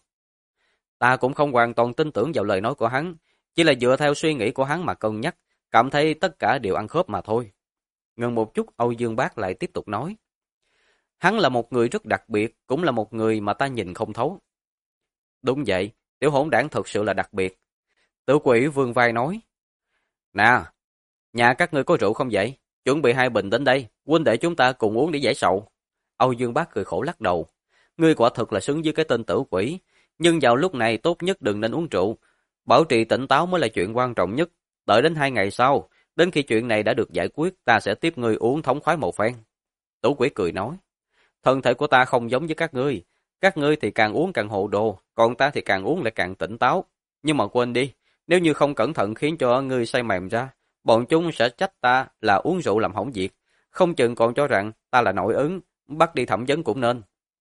Ta cũng không hoàn toàn tin tưởng vào lời nói của hắn, chỉ là dựa theo suy nghĩ của hắn mà cân nhắc, cảm thấy tất cả đều ăn khớp mà thôi. Ngừng một chút, Âu Dương Bác lại tiếp tục nói, hắn là một người rất đặc biệt, cũng là một người mà ta nhìn không thấu. Đúng vậy, tiểu hỗn đảng thật sự là đặc biệt. Tử Quỷ vươn vai nói, nè, nhà các ngươi có rượu không vậy? Chuẩn bị 2 bình đến đây, huynh đệ chúng ta cùng uống để giải sầu. Âu Dương Bác cười khổ lắc đầu, ngươi quả thực là xứng với cái tên Tử Quỷ, nhưng vào lúc này tốt nhất đừng nên uống rượu. Bảo trì tỉnh táo mới là chuyện quan trọng nhất. Đợi đến 2 ngày sau, đến khi chuyện này đã được giải quyết, ta sẽ tiếp ngươi uống thống khoái một phen. Tử Quỷ cười nói, thân thể của ta không giống với các ngươi thì càng uống càng hồ đồ, còn ta thì càng uống lại càng tỉnh táo. Nhưng mà quên đi, nếu như không cẩn thận khiến cho ngươi say mềm ra, bọn chúng sẽ trách ta là uống rượu làm hỏng việc, không chừng còn cho rằng ta là nội ứng, bắt đi thẩm vấn cũng nên.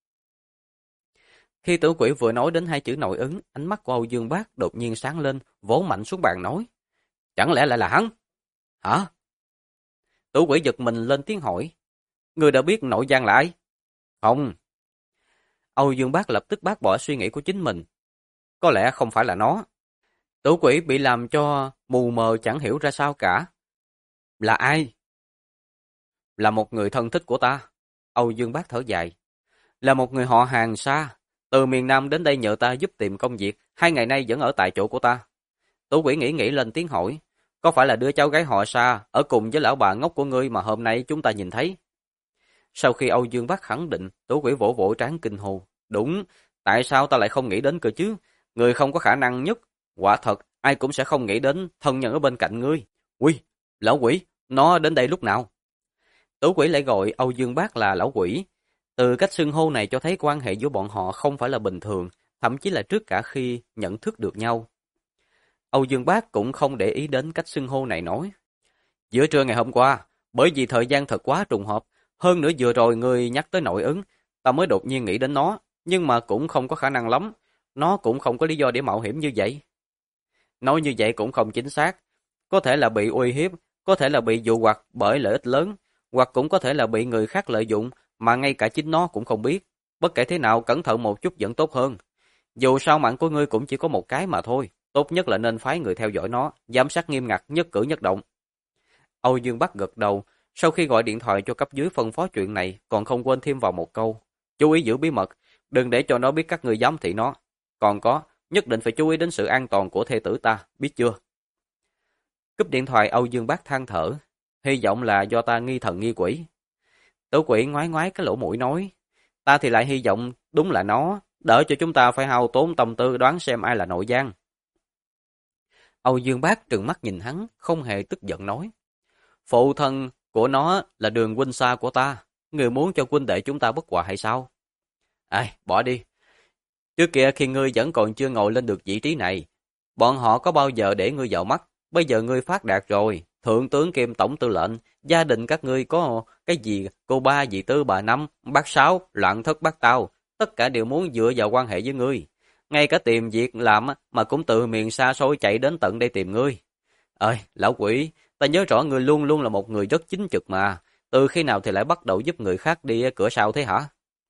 Khi Tử Quỷ vừa nói đến 2 chữ nội ứng, ánh mắt của Âu Dương Bác đột nhiên sáng lên, vỗ mạnh xuống bàn nói, chẳng lẽ lại là hắn? Hả? Tử Quỷ giật mình lên tiếng hỏi, ngươi đã biết nội gian là ai? Không. Âu Dương Bác lập tức bác bỏ suy nghĩ của chính mình, có lẽ không phải là nó. Tử Quỷ bị làm cho mù mờ chẳng hiểu ra sao cả. Là ai? Là một người thân thích của ta. Âu Dương Bác thở dài, là một người họ hàng xa, từ miền Nam đến đây nhờ ta giúp tìm công việc, 2 ngày nay vẫn ở tại chỗ của ta. Tử Quỷ nghĩ lên tiếng hỏi, có phải là đứa cháu gái họ Sa ở cùng với lão bà ngốc của ngươi mà hôm nay chúng ta nhìn thấy? Sau khi Âu Dương Bác khẳng định, Tử Quỷ vỗ vỗ trán kinh hồ, đúng, tại sao ta lại không nghĩ đến cơ chứ? Người không có khả năng nhất, quả thật, ai cũng sẽ không nghĩ đến thân nhân ở bên cạnh ngươi. Ui, lão quỷ, nó đến đây lúc nào? Tử Quỷ lại gọi Âu Dương Bác là lão quỷ. Từ cách xưng hô này cho thấy quan hệ giữa bọn họ không phải là bình thường, thậm chí là trước cả khi nhận thức được nhau. Âu Dương Bác cũng không để ý đến cách xưng hô này nói, giữa trưa ngày hôm qua, bởi vì thời gian thật quá trùng hợp, hơn nữa vừa rồi người nhắc tới nội ứng, ta mới đột nhiên nghĩ đến nó, nhưng mà cũng không có khả năng lắm, nó cũng không có lý do để mạo hiểm như vậy. Nói như vậy cũng không chính xác, có thể là bị uy hiếp, có thể là bị dụ hoặc bởi lợi ích lớn, hoặc cũng có thể là bị người khác lợi dụng mà ngay cả chính nó cũng không biết. Bất kể thế nào cẩn thận một chút vẫn tốt hơn. Dù sao mạng của ngươi cũng chỉ có một cái mà thôi, tốt nhất là nên phái người theo dõi nó, giám sát nghiêm ngặt nhất cử nhất động. Âu Dương Bắc gật đầu, sau khi gọi điện thoại cho cấp dưới phân phó chuyện này, còn không quên thêm vào một câu, chú ý giữ bí mật, đừng để cho nó biết các ngươi giám thị nó. Còn có, nhất định phải chú ý đến sự an toàn của thê tử ta, biết chưa? Cúp điện thoại, Âu Dương Bác than thở, hy vọng là do ta nghi thần nghi quỷ. Tử Quỷ ngoái ngoái cái lỗ mũi nói, ta thì lại hy vọng đúng là nó, đỡ cho chúng ta phải hao tốn tâm tư đoán xem ai là nội gián. Âu Dương Bác trừng mắt nhìn hắn, không hề tức giận nói, phụ thân của nó là Đường huynh xa của ta, người muốn cho huynh đệ chúng ta bất hòa hay sao? Ai, bỏ đi. Trước kia khi ngươi vẫn còn chưa ngồi lên được vị trí này, bọn họ có bao giờ để ngươi vào mắt, bây giờ ngươi phát đạt rồi, thượng tướng kiêm tổng tư lệnh, gia đình các ngươi có cái gì, cô ba, dì tư, bà năm, bác sáu, loạn thất bát tao, tất cả đều muốn dựa vào quan hệ với ngươi. Ngay cả tìm việc làm mà cũng từ miền xa xôi chạy đến tận đây tìm ngươi. Ơi, lão quỷ, ta nhớ rõ ngươi luôn luôn là một người rất chính trực mà, từ khi nào thì lại bắt đầu giúp người khác đi cửa sau thế hả?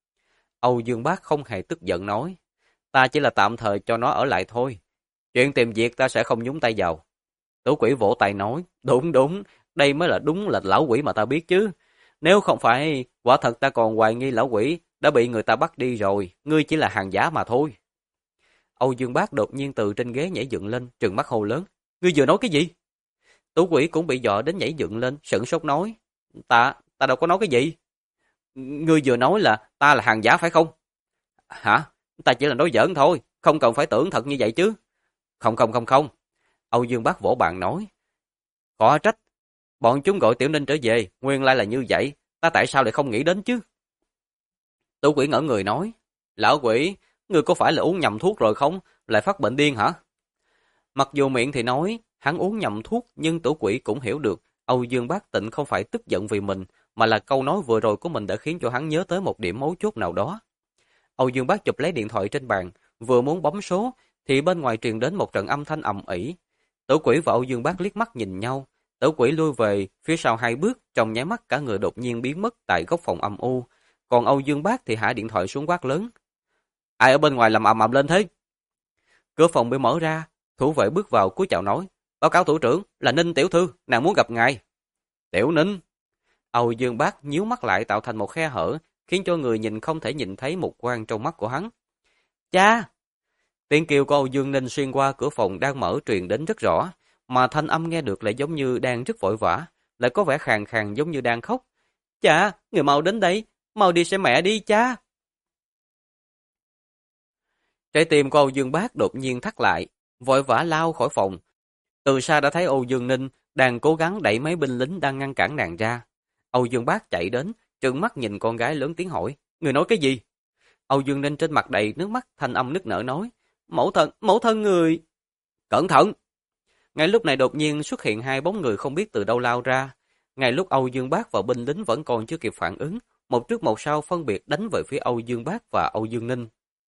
Âu Dương Bác không hề tức giận nói, ta chỉ là tạm thời cho nó ở lại thôi. Chuyện tìm việc ta sẽ không nhúng tay vào. Tử Quỷ vỗ tay nói, đúng đúng, đây mới là đúng là lão quỷ mà ta biết chứ. Nếu không phải, quả thật ta còn hoài nghi lão quỷ đã bị người ta bắt đi rồi, ngươi chỉ là hàng giả mà thôi. Âu Dương Bác đột nhiên từ trên ghế nhảy dựng lên, trừng mắt hô lớn, ngươi vừa nói cái gì? Tử Quỷ cũng bị dọa đến nhảy dựng lên, sửng sốt nói, ta đâu có nói cái gì. Ngươi vừa nói là ta là hàng giả phải không? Hả? Ta chỉ là nói giỡn thôi, không cần phải tưởng thật như vậy chứ. Không không không không. Âu Dương Bác vỗ bàn nói. Có trách, bọn chúng gọi Tiểu Ninh trở về, nguyên lai là như vậy, ta tại sao lại không nghĩ đến chứ? Tử Quỷ ngỡ người nói, lão quỷ, ngươi có phải là uống nhầm thuốc rồi không? Lại phát bệnh điên hả? Mặc dù miệng thì nói, hắn uống nhầm thuốc, nhưng Tử Quỷ cũng hiểu được, Âu Dương Bác Tịnh không phải tức giận vì mình, mà là câu nói vừa rồi của mình đã khiến cho hắn nhớ tới một điểm mấu chốt nào đó. Âu Dương Bác chụp lấy điện thoại trên bàn, vừa muốn bấm số, thì bên ngoài truyền đến một trận âm thanh ầm ĩ. Tử Quỷ và Âu Dương Bác liếc mắt nhìn nhau, Tử Quỷ lui về phía sau 2 bước, trong nháy mắt cả người đột nhiên biến mất tại góc phòng âm u, còn Âu Dương Bác thì hạ điện thoại xuống quát lớn. Ai ở bên ngoài làm ầm ầm lên thế? Cửa phòng bị mở ra, thủ vệ bước vào cúi chào nói, báo cáo thủ trưởng, là Ninh tiểu thư, nàng muốn gặp ngài. Tiểu Ninh. Âu Dương Bác nhíu mắt lại tạo thành một khe hở, khiến cho người nhìn không thể nhìn thấy một quang trong mắt của hắn. Cha! Tiếng kêu của Âu Dương Ninh xuyên qua cửa phòng đang mở truyền đến rất rõ, mà thanh âm nghe được lại giống như đang rất vội vã, lại có vẻ khàn khàn giống như đang khóc. Cha, người mau đến đây, mau đi xem mẹ đi cha. Trái tim của Âu Dương Bác đột nhiên thắt lại, vội vã lao khỏi phòng. Từ xa đã thấy Âu Dương Ninh đang cố gắng đẩy mấy binh lính đang ngăn cản nàng ra. Âu Dương Bác chạy đến, trừng mắt nhìn con gái lớn tiếng hỏi, người nói cái gì? Âu Dương Ninh trên mặt đầy nước mắt, thanh âm nức nở nói, mẫu thân người. Cẩn thận! Ngay lúc này đột nhiên xuất hiện 2 bóng người không biết từ đâu lao ra. Ngay lúc Âu Dương Bác và binh lính vẫn còn chưa kịp phản ứng, một trước một sau phân biệt đánh về phía Âu Dương Bác và Âu Dương Ninh.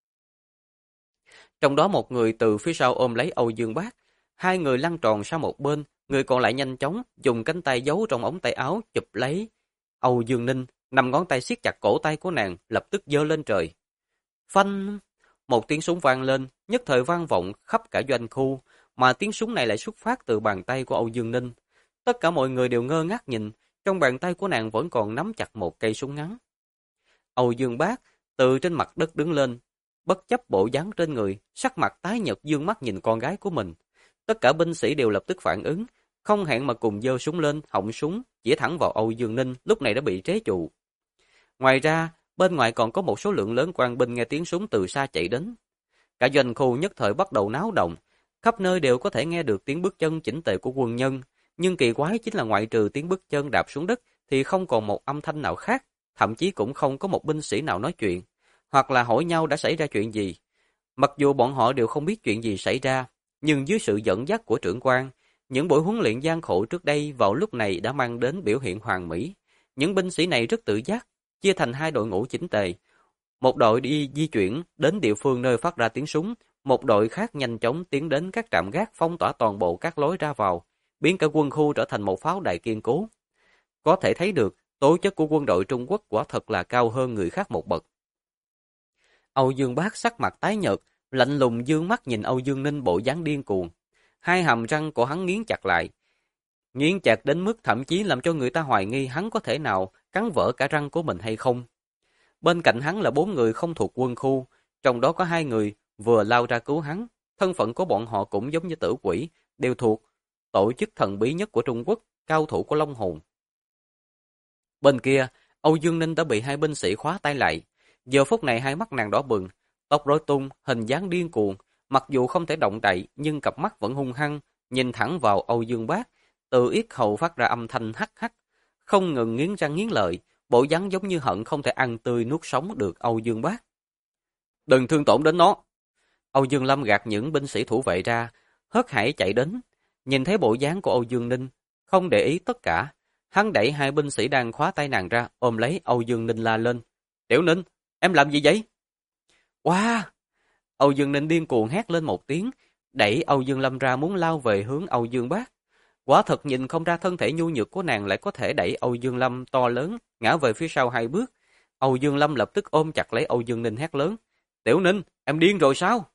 Trong đó một người từ phía sau ôm lấy Âu Dương Bác, 2 người lăn tròn sang một bên, người còn lại nhanh chóng dùng cánh tay giấu trong ống tay áo chụp lấy Âu Dương Ninh, 5 ngón tay siết chặt cổ tay của nàng, lập tức giơ lên trời. Phanh! Một tiếng súng vang lên, nhất thời vang vọng khắp cả doanh khu, mà tiếng súng này lại xuất phát từ bàn tay của Âu Dương Ninh. Tất cả mọi người đều ngơ ngác nhìn, trong bàn tay của nàng vẫn còn nắm chặt một cây súng ngắn. Âu Dương Bác từ trên mặt đất đứng lên, bất chấp bộ dáng trên người, sắc mặt tái nhợt dương mắt nhìn con gái của mình. Tất cả binh sĩ đều lập tức phản ứng, không hẹn mà cùng giơ súng lên, họng súng chỉ thẳng vào Âu Dương Ninh, lúc này đã bị trế trụ. Ngoài ra, bên ngoài còn có một số lượng lớn quan binh nghe tiếng súng từ xa chạy đến. Cả doanh khu nhất thời bắt đầu náo động, khắp nơi đều có thể nghe được tiếng bước chân chỉnh tề của quân nhân, nhưng kỳ quái chính là ngoại trừ tiếng bước chân đạp xuống đất thì không còn một âm thanh nào khác, thậm chí cũng không có một binh sĩ nào nói chuyện, hoặc là hỏi nhau đã xảy ra chuyện gì. Mặc dù bọn họ đều không biết chuyện gì xảy ra, nhưng dưới sự dẫn dắt của trưởng quan, những buổi huấn luyện gian khổ trước đây vào lúc này đã mang đến biểu hiện hoàn mỹ. Những binh sĩ này rất tự giác, chia thành 2 đội ngũ chỉnh tề. Một đội đi di chuyển đến địa phương nơi phát ra tiếng súng, một đội khác nhanh chóng tiến đến các trạm gác phong tỏa toàn bộ các lối ra vào, biến cả quân khu trở thành một pháo đài kiên cố. Có thể thấy được, tố chất của quân đội Trung Quốc quả thật là cao hơn người khác một bậc. Âu Dương Bác sắc mặt tái nhợt, lạnh lùng dương mắt nhìn Âu Dương Ninh bộ dáng điên cuồng. 2 hàm răng của hắn nghiến chặt lại. Nghiến chặt đến mức thậm chí làm cho người ta hoài nghi hắn có thể nào cắn vỡ cả răng của mình hay không. Bên cạnh hắn là 4 người không thuộc quân khu, trong đó có 2 người vừa lao ra cứu hắn. Thân phận của bọn họ cũng giống như Tử Quỷ, đều thuộc tổ chức thần bí nhất của Trung Quốc, cao thủ của Long hồn. Bên kia, Âu Dương Ninh đã bị hai binh sĩ khóa tay lại. Giờ phút này hai mắt nàng đỏ bừng, tóc rối tung, hình dáng điên cuồng, mặc dù không thể động đậy nhưng cặp mắt vẫn hung hăng, nhìn thẳng vào Âu Dương Bác, từ yết hầu phát ra âm thanh hắc hắc, không ngừng nghiến răng nghiến lợi, bộ dáng giống như hận không thể ăn tươi nuốt sống được Âu Dương Bác. Đừng thương tổn đến nó. Âu Dương Lâm gạt những binh sĩ thủ vệ ra, hớt hải chạy đến, nhìn thấy bộ dáng của Âu Dương Ninh, không để ý tất cả. Hắn đẩy hai binh sĩ đang khóa tay nàng ra, ôm lấy Âu Dương Ninh la lên. Tiểu Ninh, em làm gì vậy? Wow! Âu Dương Ninh điên cuồng hét lên một tiếng, đẩy Âu Dương Lâm ra muốn lao về hướng Âu Dương Bác. Quả thật nhìn không ra thân thể nhu nhược của nàng lại có thể đẩy Âu Dương Lâm to lớn, ngã về phía sau hai bước. Âu Dương Lâm lập tức ôm chặt lấy Âu Dương Ninh hét lớn. Tiểu Ninh, em điên rồi sao?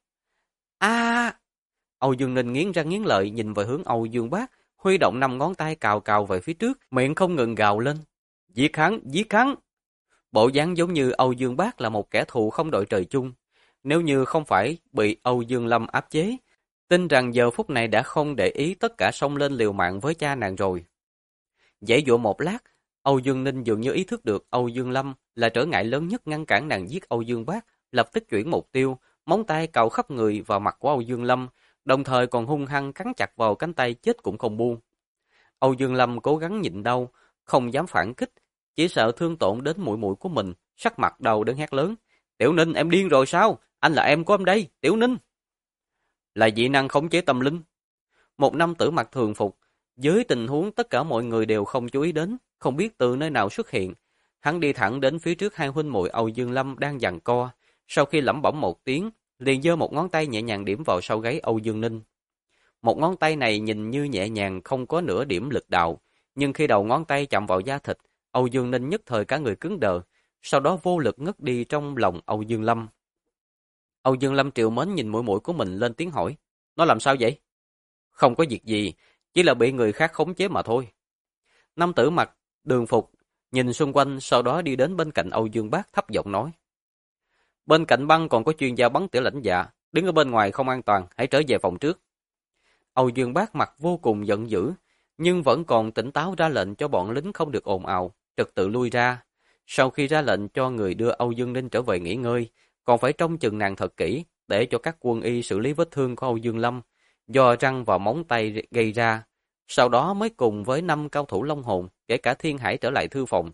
Âu Dương Ninh nghiến răng nghiến lợi nhìn về hướng Âu Dương Bác, huy động 5 ngón tay cào cào về phía trước, miệng không ngừng gào lên. Giết hắn, giết hắn! Bộ dáng giống như Âu Dương Bác là một kẻ thù không đội trời chung. Nếu như không phải bị Âu Dương Lâm áp chế, tin rằng giờ phút này đã không để ý tất cả xông lên liều mạng với cha nàng rồi. Giãy giụa một lát, Âu Dương Ninh dường như ý thức được Âu Dương Lâm là trở ngại lớn nhất ngăn cản nàng giết Âu Dương Bác, lập tức chuyển mục tiêu, móng tay cào khắp người vào mặt của Âu Dương Lâm, đồng thời còn hung hăng cắn chặt vào cánh tay chết cũng không buông. Âu Dương Lâm cố gắng nhịn đau, không dám phản kích, chỉ sợ thương tổn đến muội muội của mình, sắc mặt đầu đớn hét lớn. Tiểu Ninh, em điên rồi sao? Anh là em của em đây, Tiểu Ninh. Là dị năng khống chế tâm linh. Một nam tử mặc thường phục, dưới tình huống tất cả mọi người đều không chú ý đến, không biết từ nơi nào xuất hiện. Hắn đi thẳng đến phía trước hai huynh muội Âu Dương Lâm đang giằng co, sau khi lẩm bẩm một tiếng, liền giơ một ngón tay nhẹ nhàng điểm vào sau gáy Âu Dương Ninh. Một ngón tay này nhìn như nhẹ nhàng không có nửa điểm lực đạo, nhưng khi đầu ngón tay chạm vào da thịt, Âu Dương Ninh nhất thời cả người cứng đờ, sau đó vô lực ngất đi trong lòng Âu Dương Lâm. Âu Dương Lâm trìu mến nhìn muội muội của mình lên tiếng hỏi, nó làm sao vậy? Không có việc gì, chỉ là bị người khác khống chế mà thôi. Nam tử mặc đường phục, nhìn xung quanh sau đó đi đến bên cạnh Âu Dương Bác thấp giọng nói. Bên cạnh băng còn có chuyên gia bắn tỉa lãnh dạ, đứng ở bên ngoài không an toàn, hãy trở về phòng trước. Âu Dương Bác mặt vô cùng giận dữ, nhưng vẫn còn tỉnh táo ra lệnh cho bọn lính không được ồn ào, trật tự lui ra. Sau khi ra lệnh cho người đưa Âu Dương Ninh trở về nghỉ ngơi, còn phải trông chừng nàng thật kỹ, để cho các quân y xử lý vết thương của Âu Dương Lâm, do răng và móng tay gây ra. Sau đó mới cùng với 5 cao thủ Long hồn, kể cả Thiên Hải trở lại thư phòng.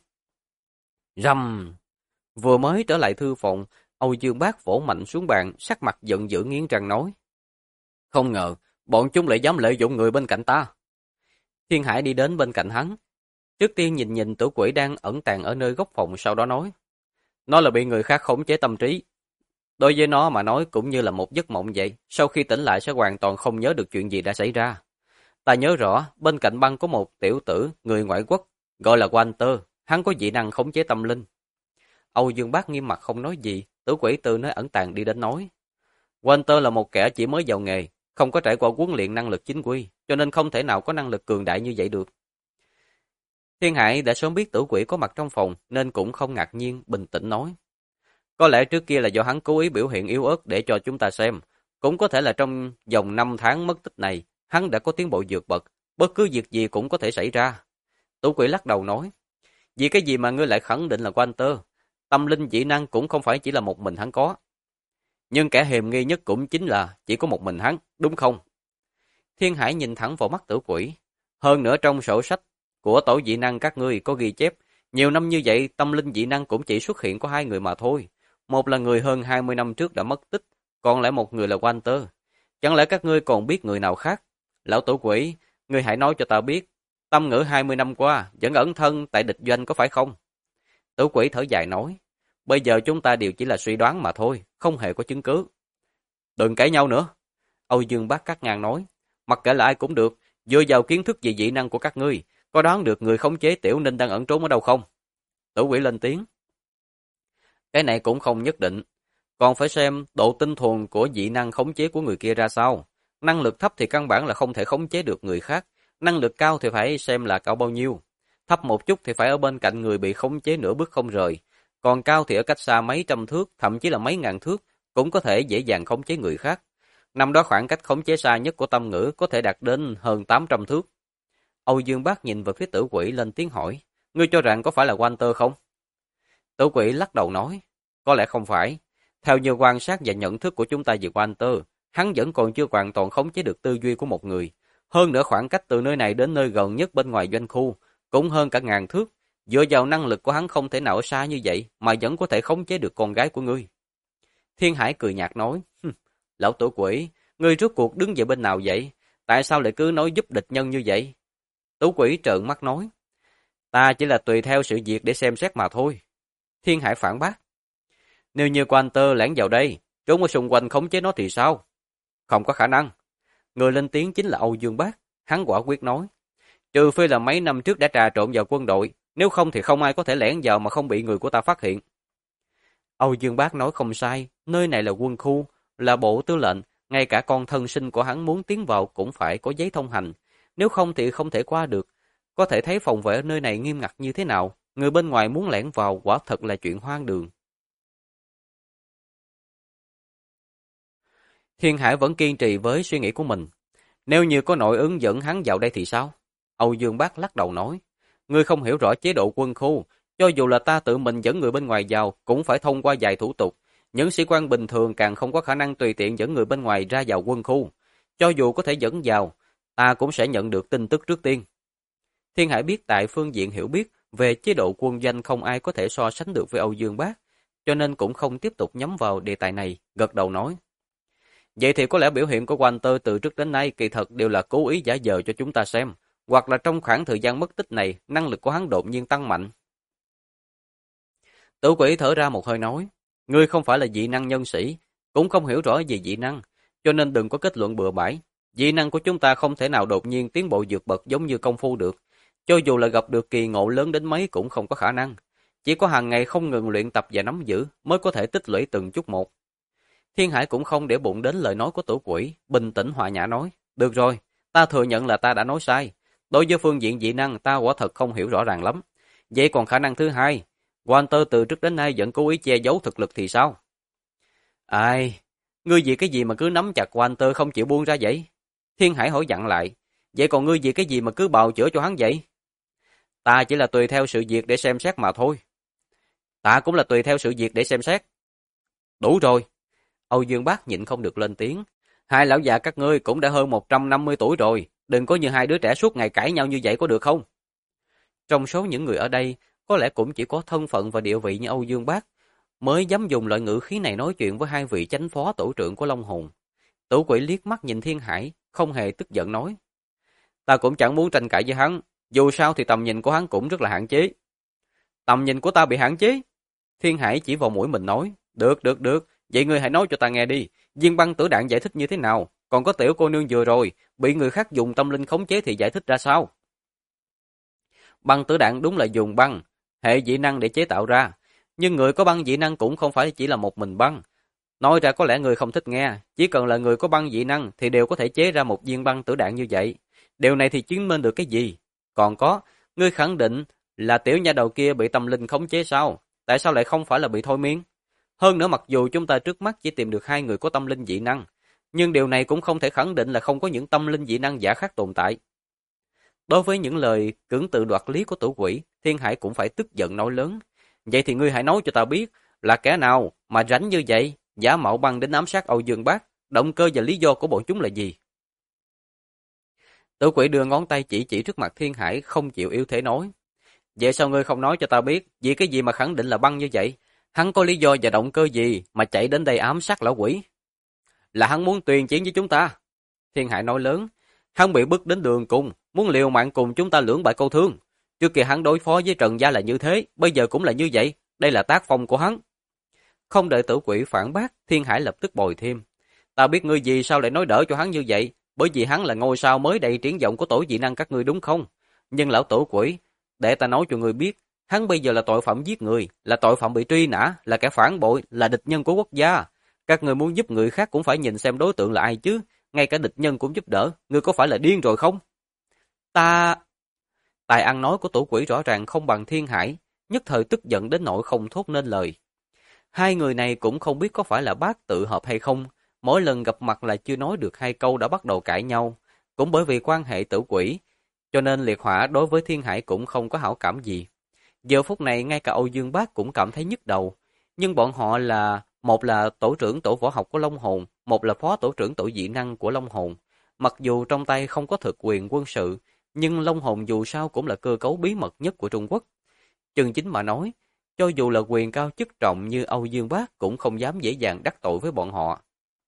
Rầm! Vừa mới trở lại thư phòng, Âu Dương Bác vỗ mạnh xuống bàn, sắc mặt giận dữ nghiến răng nói. Không ngờ, bọn chúng lại dám lợi dụng người bên cạnh ta. Thiên Hải đi đến bên cạnh hắn. Trước tiên nhìn nhìn tử quỷ đang ẩn tàng ở nơi góc phòng, sau đó nói. Nó là bị người khác khống chế tâm trí. Đối với nó mà nói cũng như là một giấc mộng vậy. Sau khi tỉnh lại sẽ hoàn toàn không nhớ được chuyện gì đã xảy ra. Ta nhớ rõ, bên cạnh băng có một tiểu tử, người ngoại quốc, gọi là Walter. Hắn có dị năng khống chế tâm linh. Âu Dương Bác nghiêm mặt không nói gì. Tử quỷ từ nơi ẩn tàng đi đến nói. Walter là một kẻ chỉ mới vào nghề, không có trải qua huấn luyện năng lực chính quy, cho nên không thể nào có năng lực cường đại như vậy được. Thiên Hải đã sớm biết tử quỷ có mặt trong phòng, nên cũng không ngạc nhiên, bình tĩnh nói. Có lẽ trước kia là do hắn cố ý biểu hiện yếu ớt để cho chúng ta xem. Cũng có thể là trong vòng 5 tháng mất tích này, hắn đã có tiến bộ vượt bậc, bất cứ việc gì cũng có thể xảy ra. Tử quỷ lắc đầu nói. Vì cái gì mà ngươi lại khẳng định là Walter? Tâm linh dị năng cũng không phải chỉ là một mình hắn có. Nhưng kẻ hiềm nghi nhất cũng chính là chỉ có một mình hắn, đúng không? Thiên Hải nhìn thẳng vào mắt tử quỷ. Hơn nữa trong sổ sách của tổ dị năng các ngươi có ghi chép, nhiều năm như vậy tâm linh dị năng cũng chỉ xuất hiện có 2 người mà thôi. Một là người hơn 20 năm trước đã mất tích, còn lại một người là Walter. Chẳng lẽ các ngươi còn biết người nào khác? Lão tử quỷ, ngươi hãy nói cho ta biết, Tâm Ngữ 20 năm qua vẫn ẩn thân tại địch doanh có phải không? Tử quỷ thở dài nói, bây giờ chúng ta đều chỉ là suy đoán mà thôi, không hề có chứng cứ. Đừng cãi nhau nữa. Âu Dương Bác cắt ngang nói, mặc kệ là ai cũng được, dựa vào kiến thức về dị năng của các ngươi, có đoán được người khống chế Tiểu Ninh đang ẩn trốn ở đâu không? Tử quỷ lên tiếng. Cái này cũng không nhất định, còn phải xem độ tinh thuần của dị năng khống chế của người kia ra sao. Năng lực thấp thì căn bản là không thể khống chế được người khác, năng lực cao thì phải xem là cao bao nhiêu. Thấp một chút thì phải ở bên cạnh người bị khống chế nửa bước không rời, còn cao thì ở cách xa mấy trăm thước, thậm chí là mấy ngàn thước, cũng có thể dễ dàng khống chế người khác. Năm đó khoảng cách khống chế xa nhất của Tâm Ngữ có thể đạt đến hơn 800 thước. Âu Dương Bác nhìn về phía Tử Quỷ lên tiếng hỏi, ngươi cho rằng có phải là Walter không? Tử Quỷ lắc đầu nói, có lẽ không phải. Theo như quan sát và nhận thức của chúng ta về Walter, hắn vẫn còn chưa hoàn toàn khống chế được tư duy của một người. Hơn nữa khoảng cách từ nơi này đến nơi gần nhất bên ngoài doanh khu, cũng hơn cả ngàn thước. Dựa vào năng lực của hắn không thể nào ở xa như vậy, mà vẫn có thể khống chế được con gái của ngươi. Thiên Hải cười nhạt nói, lão Tử Quỷ, ngươi rốt cuộc đứng về bên nào vậy? Tại sao lại cứ nói giúp địch nhân như vậy? Tử Quỷ trợn mắt nói, ta chỉ là tùy theo sự việc để xem xét mà thôi. Thiên Hải phản bác, nếu như Walter lẻn vào đây, trốn ở xung quanh khống chế nó thì sao? Không có khả năng. Người lên tiếng chính là Âu Dương Bác, hắn quả quyết nói, trừ phi là mấy năm trước đã trà trộn vào quân đội, nếu không thì không ai có thể lẻn vào mà không bị người của ta phát hiện. Âu Dương Bác nói không sai, nơi này là quân khu, là bộ tư lệnh, ngay cả con thân sinh của hắn muốn tiến vào cũng phải có giấy thông hành, nếu không thì không thể qua được. Có thể thấy phòng vệ ở nơi này nghiêm ngặt như thế nào, người bên ngoài muốn lẻn vào quả thật là chuyện hoang đường. Thiên Hải vẫn kiên trì với suy nghĩ của mình. Nếu như có nội ứng dẫn hắn vào đây thì sao? Âu Dương Bác lắc đầu nói, ngươi không hiểu rõ chế độ quân khu, cho dù là ta tự mình dẫn người bên ngoài vào, cũng phải thông qua vài thủ tục. Những sĩ quan bình thường càng không có khả năng tùy tiện dẫn người bên ngoài ra vào quân khu. Cho dù có thể dẫn vào, ta cũng sẽ nhận được tin tức trước tiên. Thiên Hải biết tại phương diện hiểu biết về chế độ quân doanh không ai có thể so sánh được với Âu Dương Bác, cho nên cũng không tiếp tục nhắm vào đề tài này, gật đầu nói. Vậy thì có lẽ biểu hiện của Walter từ trước đến nay kỳ thật đều là cố ý giả vờ cho chúng ta xem, hoặc là trong khoảng thời gian mất tích này, năng lực của hắn đột nhiên tăng mạnh. Tử Quỷ thở ra một hơi nói, ngươi không phải là dị năng nhân sĩ, cũng không hiểu rõ về dị năng, cho nên đừng có kết luận bừa bãi. Dị năng của chúng ta không thể nào đột nhiên tiến bộ vượt bậc giống như công phu được, cho dù là gặp được kỳ ngộ lớn đến mấy cũng không có khả năng. Chỉ có hàng ngày không ngừng luyện tập và nắm giữ mới có thể tích lũy từng chút một. Thiên Hải cũng không để bụng đến lời nói của Tử Quỷ, bình tĩnh hòa nhã nói, được rồi, ta thừa nhận là ta đã nói sai. Đối với phương diện dị năng ta quả thật không hiểu rõ ràng lắm. Vậy còn khả năng thứ hai, Walter từ trước đến nay vẫn cố ý che giấu thực lực thì sao? Ai, ngươi vì cái gì mà cứ nắm chặt Walter không chịu buông ra vậy? Thiên Hải hỏi dặn lại, vậy còn ngươi vì cái gì mà cứ bào chữa cho hắn vậy? Ta chỉ là tùy theo sự việc để xem xét mà thôi. Ta cũng là tùy theo sự việc để xem xét. Đủ rồi. Âu Dương Bác nhịn không được lên tiếng. Hai lão già các ngươi cũng đã hơn 150 tuổi rồi, đừng có như hai đứa trẻ suốt ngày cãi nhau như vậy có được không? Trong số những người ở đây, có lẽ cũng chỉ có thân phận và địa vị như Âu Dương Bác mới dám dùng loại ngữ khí này nói chuyện với hai vị chánh phó tổ trưởng của Long Hồn. Tử Quỷ liếc mắt nhìn Thiên Hải, không hề tức giận nói. Ta cũng chẳng muốn tranh cãi với hắn, dù sao thì tầm nhìn của hắn cũng rất là hạn chế. Tầm nhìn của ta bị hạn chế? Thiên Hải chỉ vào mũi mình nói. Được, vậy ngươi hãy nói cho ta nghe đi, viên băng tử đạn giải thích như thế nào? Còn có tiểu cô nương vừa rồi, bị người khác dùng tâm linh khống chế thì giải thích ra sao? Băng tử đạn đúng là dùng băng, hệ dị năng để chế tạo ra, nhưng người có băng dị năng cũng không phải chỉ là một mình băng. Nói ra có lẽ người không thích nghe, chỉ cần là người có băng dị năng thì đều có thể chế ra một viên băng tử đạn như vậy. Điều này thì chứng minh được cái gì? Còn có, ngươi khẳng định là tiểu nha đầu kia bị tâm linh khống chế sao? Tại sao lại không phải là bị thôi miên? Hơn nữa mặc dù chúng ta trước mắt chỉ tìm được hai người có tâm linh dị năng, nhưng điều này cũng không thể khẳng định là không có những tâm linh dị năng giả khác tồn tại. Đối với những lời cưỡng tự đoạt lý của Tử Quỷ, Thiên Hải cũng phải tức giận nói lớn. Vậy thì ngươi hãy nói cho ta biết, là kẻ nào mà rảnh như vậy, giả mạo băng đến ám sát Âu Dương Bác, động cơ và lý do của bọn chúng là gì? Tử Quỷ đưa ngón tay chỉ trước mặt Thiên Hải, không chịu yếu thế nói. Vậy sao ngươi không nói cho ta biết, vì cái gì mà khẳng định là băng như vậy? Hắn có lý do và động cơ gì mà chạy đến đây ám sát lão quỷ? Là hắn muốn tuyên chiến với chúng ta. Thiên Hải nói lớn, hắn bị bức đến đường cùng, muốn liều mạng cùng chúng ta lưỡng bại câu thương. Trước kia hắn đối phó với Trần Gia là như thế, bây giờ cũng là như vậy, đây là tác phong của hắn. Không đợi Tử Quỷ phản bác, Thiên Hải lập tức bồi thêm. Ta biết ngươi gì sao lại nói đỡ cho hắn như vậy, bởi vì hắn là ngôi sao mới đầy triển vọng của tổ dị năng các ngươi đúng không? Nhưng lão Tử Quỷ, để ta nói cho ngươi biết, hắn bây giờ là tội phạm giết người, là tội phạm bị truy nã, là kẻ phản bội, là địch nhân của quốc gia. Các người muốn giúp người khác cũng phải nhìn xem đối tượng là ai chứ, ngay cả địch nhân cũng giúp đỡ, ngươi có phải là điên rồi không? Tài ăn nói của Tử Quỷ rõ ràng không bằng Thiên Hải, nhất thời tức giận đến nỗi không thốt nên lời. Hai người này cũng không biết có phải là bác tự hợp hay không, Mỗi lần gặp mặt là chưa nói được hai câu đã bắt đầu cãi nhau. Cũng bởi vì quan hệ tử quỷ, cho nên Liệt Hỏa đối với Thiên Hải cũng không có hảo cảm gì. Giờ phút này ngay cả Âu Dương Bác cũng cảm thấy nhức đầu. Nhưng bọn họ là, một là tổ trưởng tổ võ học của Long Hồn, một là phó tổ trưởng tổ dị năng của Long Hồn. Mặc dù trong tay không có thực quyền quân sự, nhưng Long Hồn dù sao cũng là cơ cấu bí mật nhất của Trung Quốc. Chân chính mà nói, cho dù là quyền cao chức trọng như Âu Dương Bác cũng không dám dễ dàng đắc tội với bọn họ.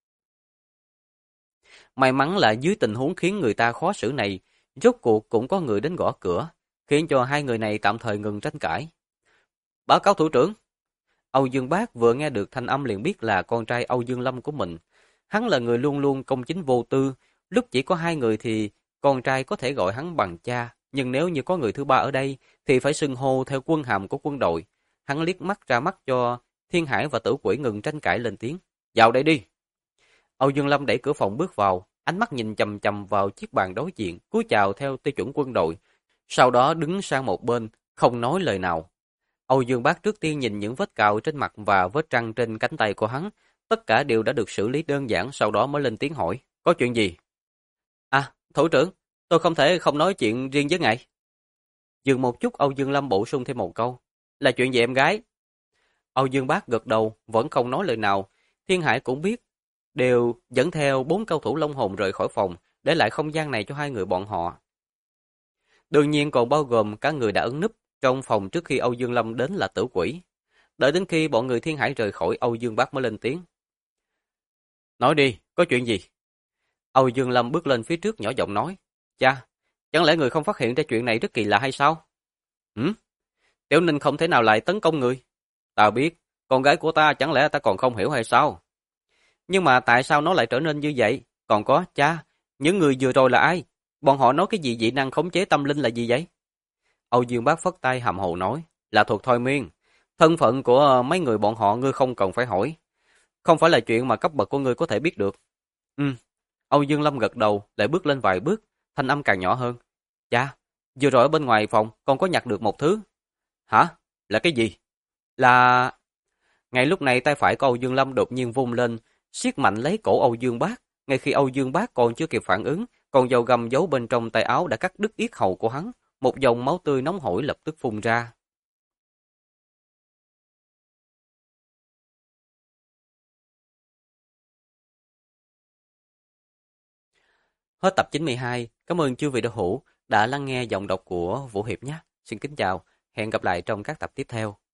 May mắn là dưới tình huống khiến người ta khó xử này, rốt cuộc cũng có người đến gõ cửa, khiến cho hai người này tạm thời ngừng tranh cãi. Báo cáo thủ trưởng. Âu Dương Bác vừa nghe được thanh âm liền biết là con trai Âu Dương Lâm của mình. Hắn là người luôn luôn công chính vô tư, lúc chỉ có hai người thì con trai có thể gọi hắn bằng cha, nhưng nếu như có người thứ ba ở đây thì phải xưng hô theo quân hàm của quân đội. Hắn liếc mắt ra mắt cho Thiên Hải và Tử Quỷ ngừng tranh cãi lên tiếng. Vào đây đi. Âu Dương Lâm đẩy cửa phòng bước vào, ánh mắt nhìn chằm chằm vào chiếc bàn đối diện, cúi chào theo tiêu chuẩn quân đội, sau đó đứng sang một bên, không nói lời nào. Âu Dương Bác trước tiên nhìn những vết cào trên mặt và vết răng trên cánh tay của hắn, tất cả đều đã được xử lý đơn giản, sau đó mới lên tiếng hỏi, có chuyện gì? À, thủ trưởng, tôi không thể không nói chuyện riêng với ngài. Dừng một chút, Âu Dương Lâm bổ sung thêm một câu, là chuyện gì em gái? Âu Dương Bác gật đầu, vẫn không nói lời nào. Thiên Hải cũng biết, đều dẫn theo 4 cao thủ Long Hồn rời khỏi phòng, để lại không gian này cho hai người bọn họ. Đương nhiên còn bao gồm cả người đã ẩn núp trong phòng trước khi Âu Dương Lâm đến là Tử Quỷ. Đợi đến khi bọn người Thiên Hải rời khỏi, Âu Dương Bác mới lên tiếng. Nói đi, có chuyện gì? Âu Dương Lâm bước lên phía trước nhỏ giọng nói. Cha, chẳng lẽ người không phát hiện ra chuyện này rất kỳ lạ hay sao? Tiểu Ninh không thể nào lại tấn công người. Ta biết, con gái của ta chẳng lẽ ta còn không hiểu hay sao? Nhưng mà tại sao nó lại trở nên như vậy? Còn có, cha, những người vừa rồi là ai? Bọn họ nói cái gì dị năng khống chế tâm linh là gì vậy? Âu Dương Bác phất tay hàm hồ nói, là thuật thôi miên. Thân phận của mấy người bọn họ ngươi không cần phải hỏi. Không phải là chuyện mà cấp bậc của ngươi có thể biết được. Âu Dương Lâm gật đầu, lại bước lên vài bước, thanh âm càng nhỏ hơn. Cha, vừa rồi ở bên ngoài phòng con có nhặt được một thứ. Hả? Là cái gì? Là... Ngay lúc này tay phải của Âu Dương Lâm đột nhiên vung lên, siết mạnh lấy cổ Âu Dương Bác. Ngay khi Âu Dương Bác còn chưa kịp phản ứng, con dao găm giấu bên trong tay áo đã cắt đứt yết hầu của hắn. Một dòng máu tươi nóng hổi lập tức phun ra. Hết tập 92. Cảm ơn chư vị đạo hữu đã lắng nghe giọng đọc của Vũ Hiệp nhé. Xin kính chào, hẹn gặp lại trong các tập tiếp theo.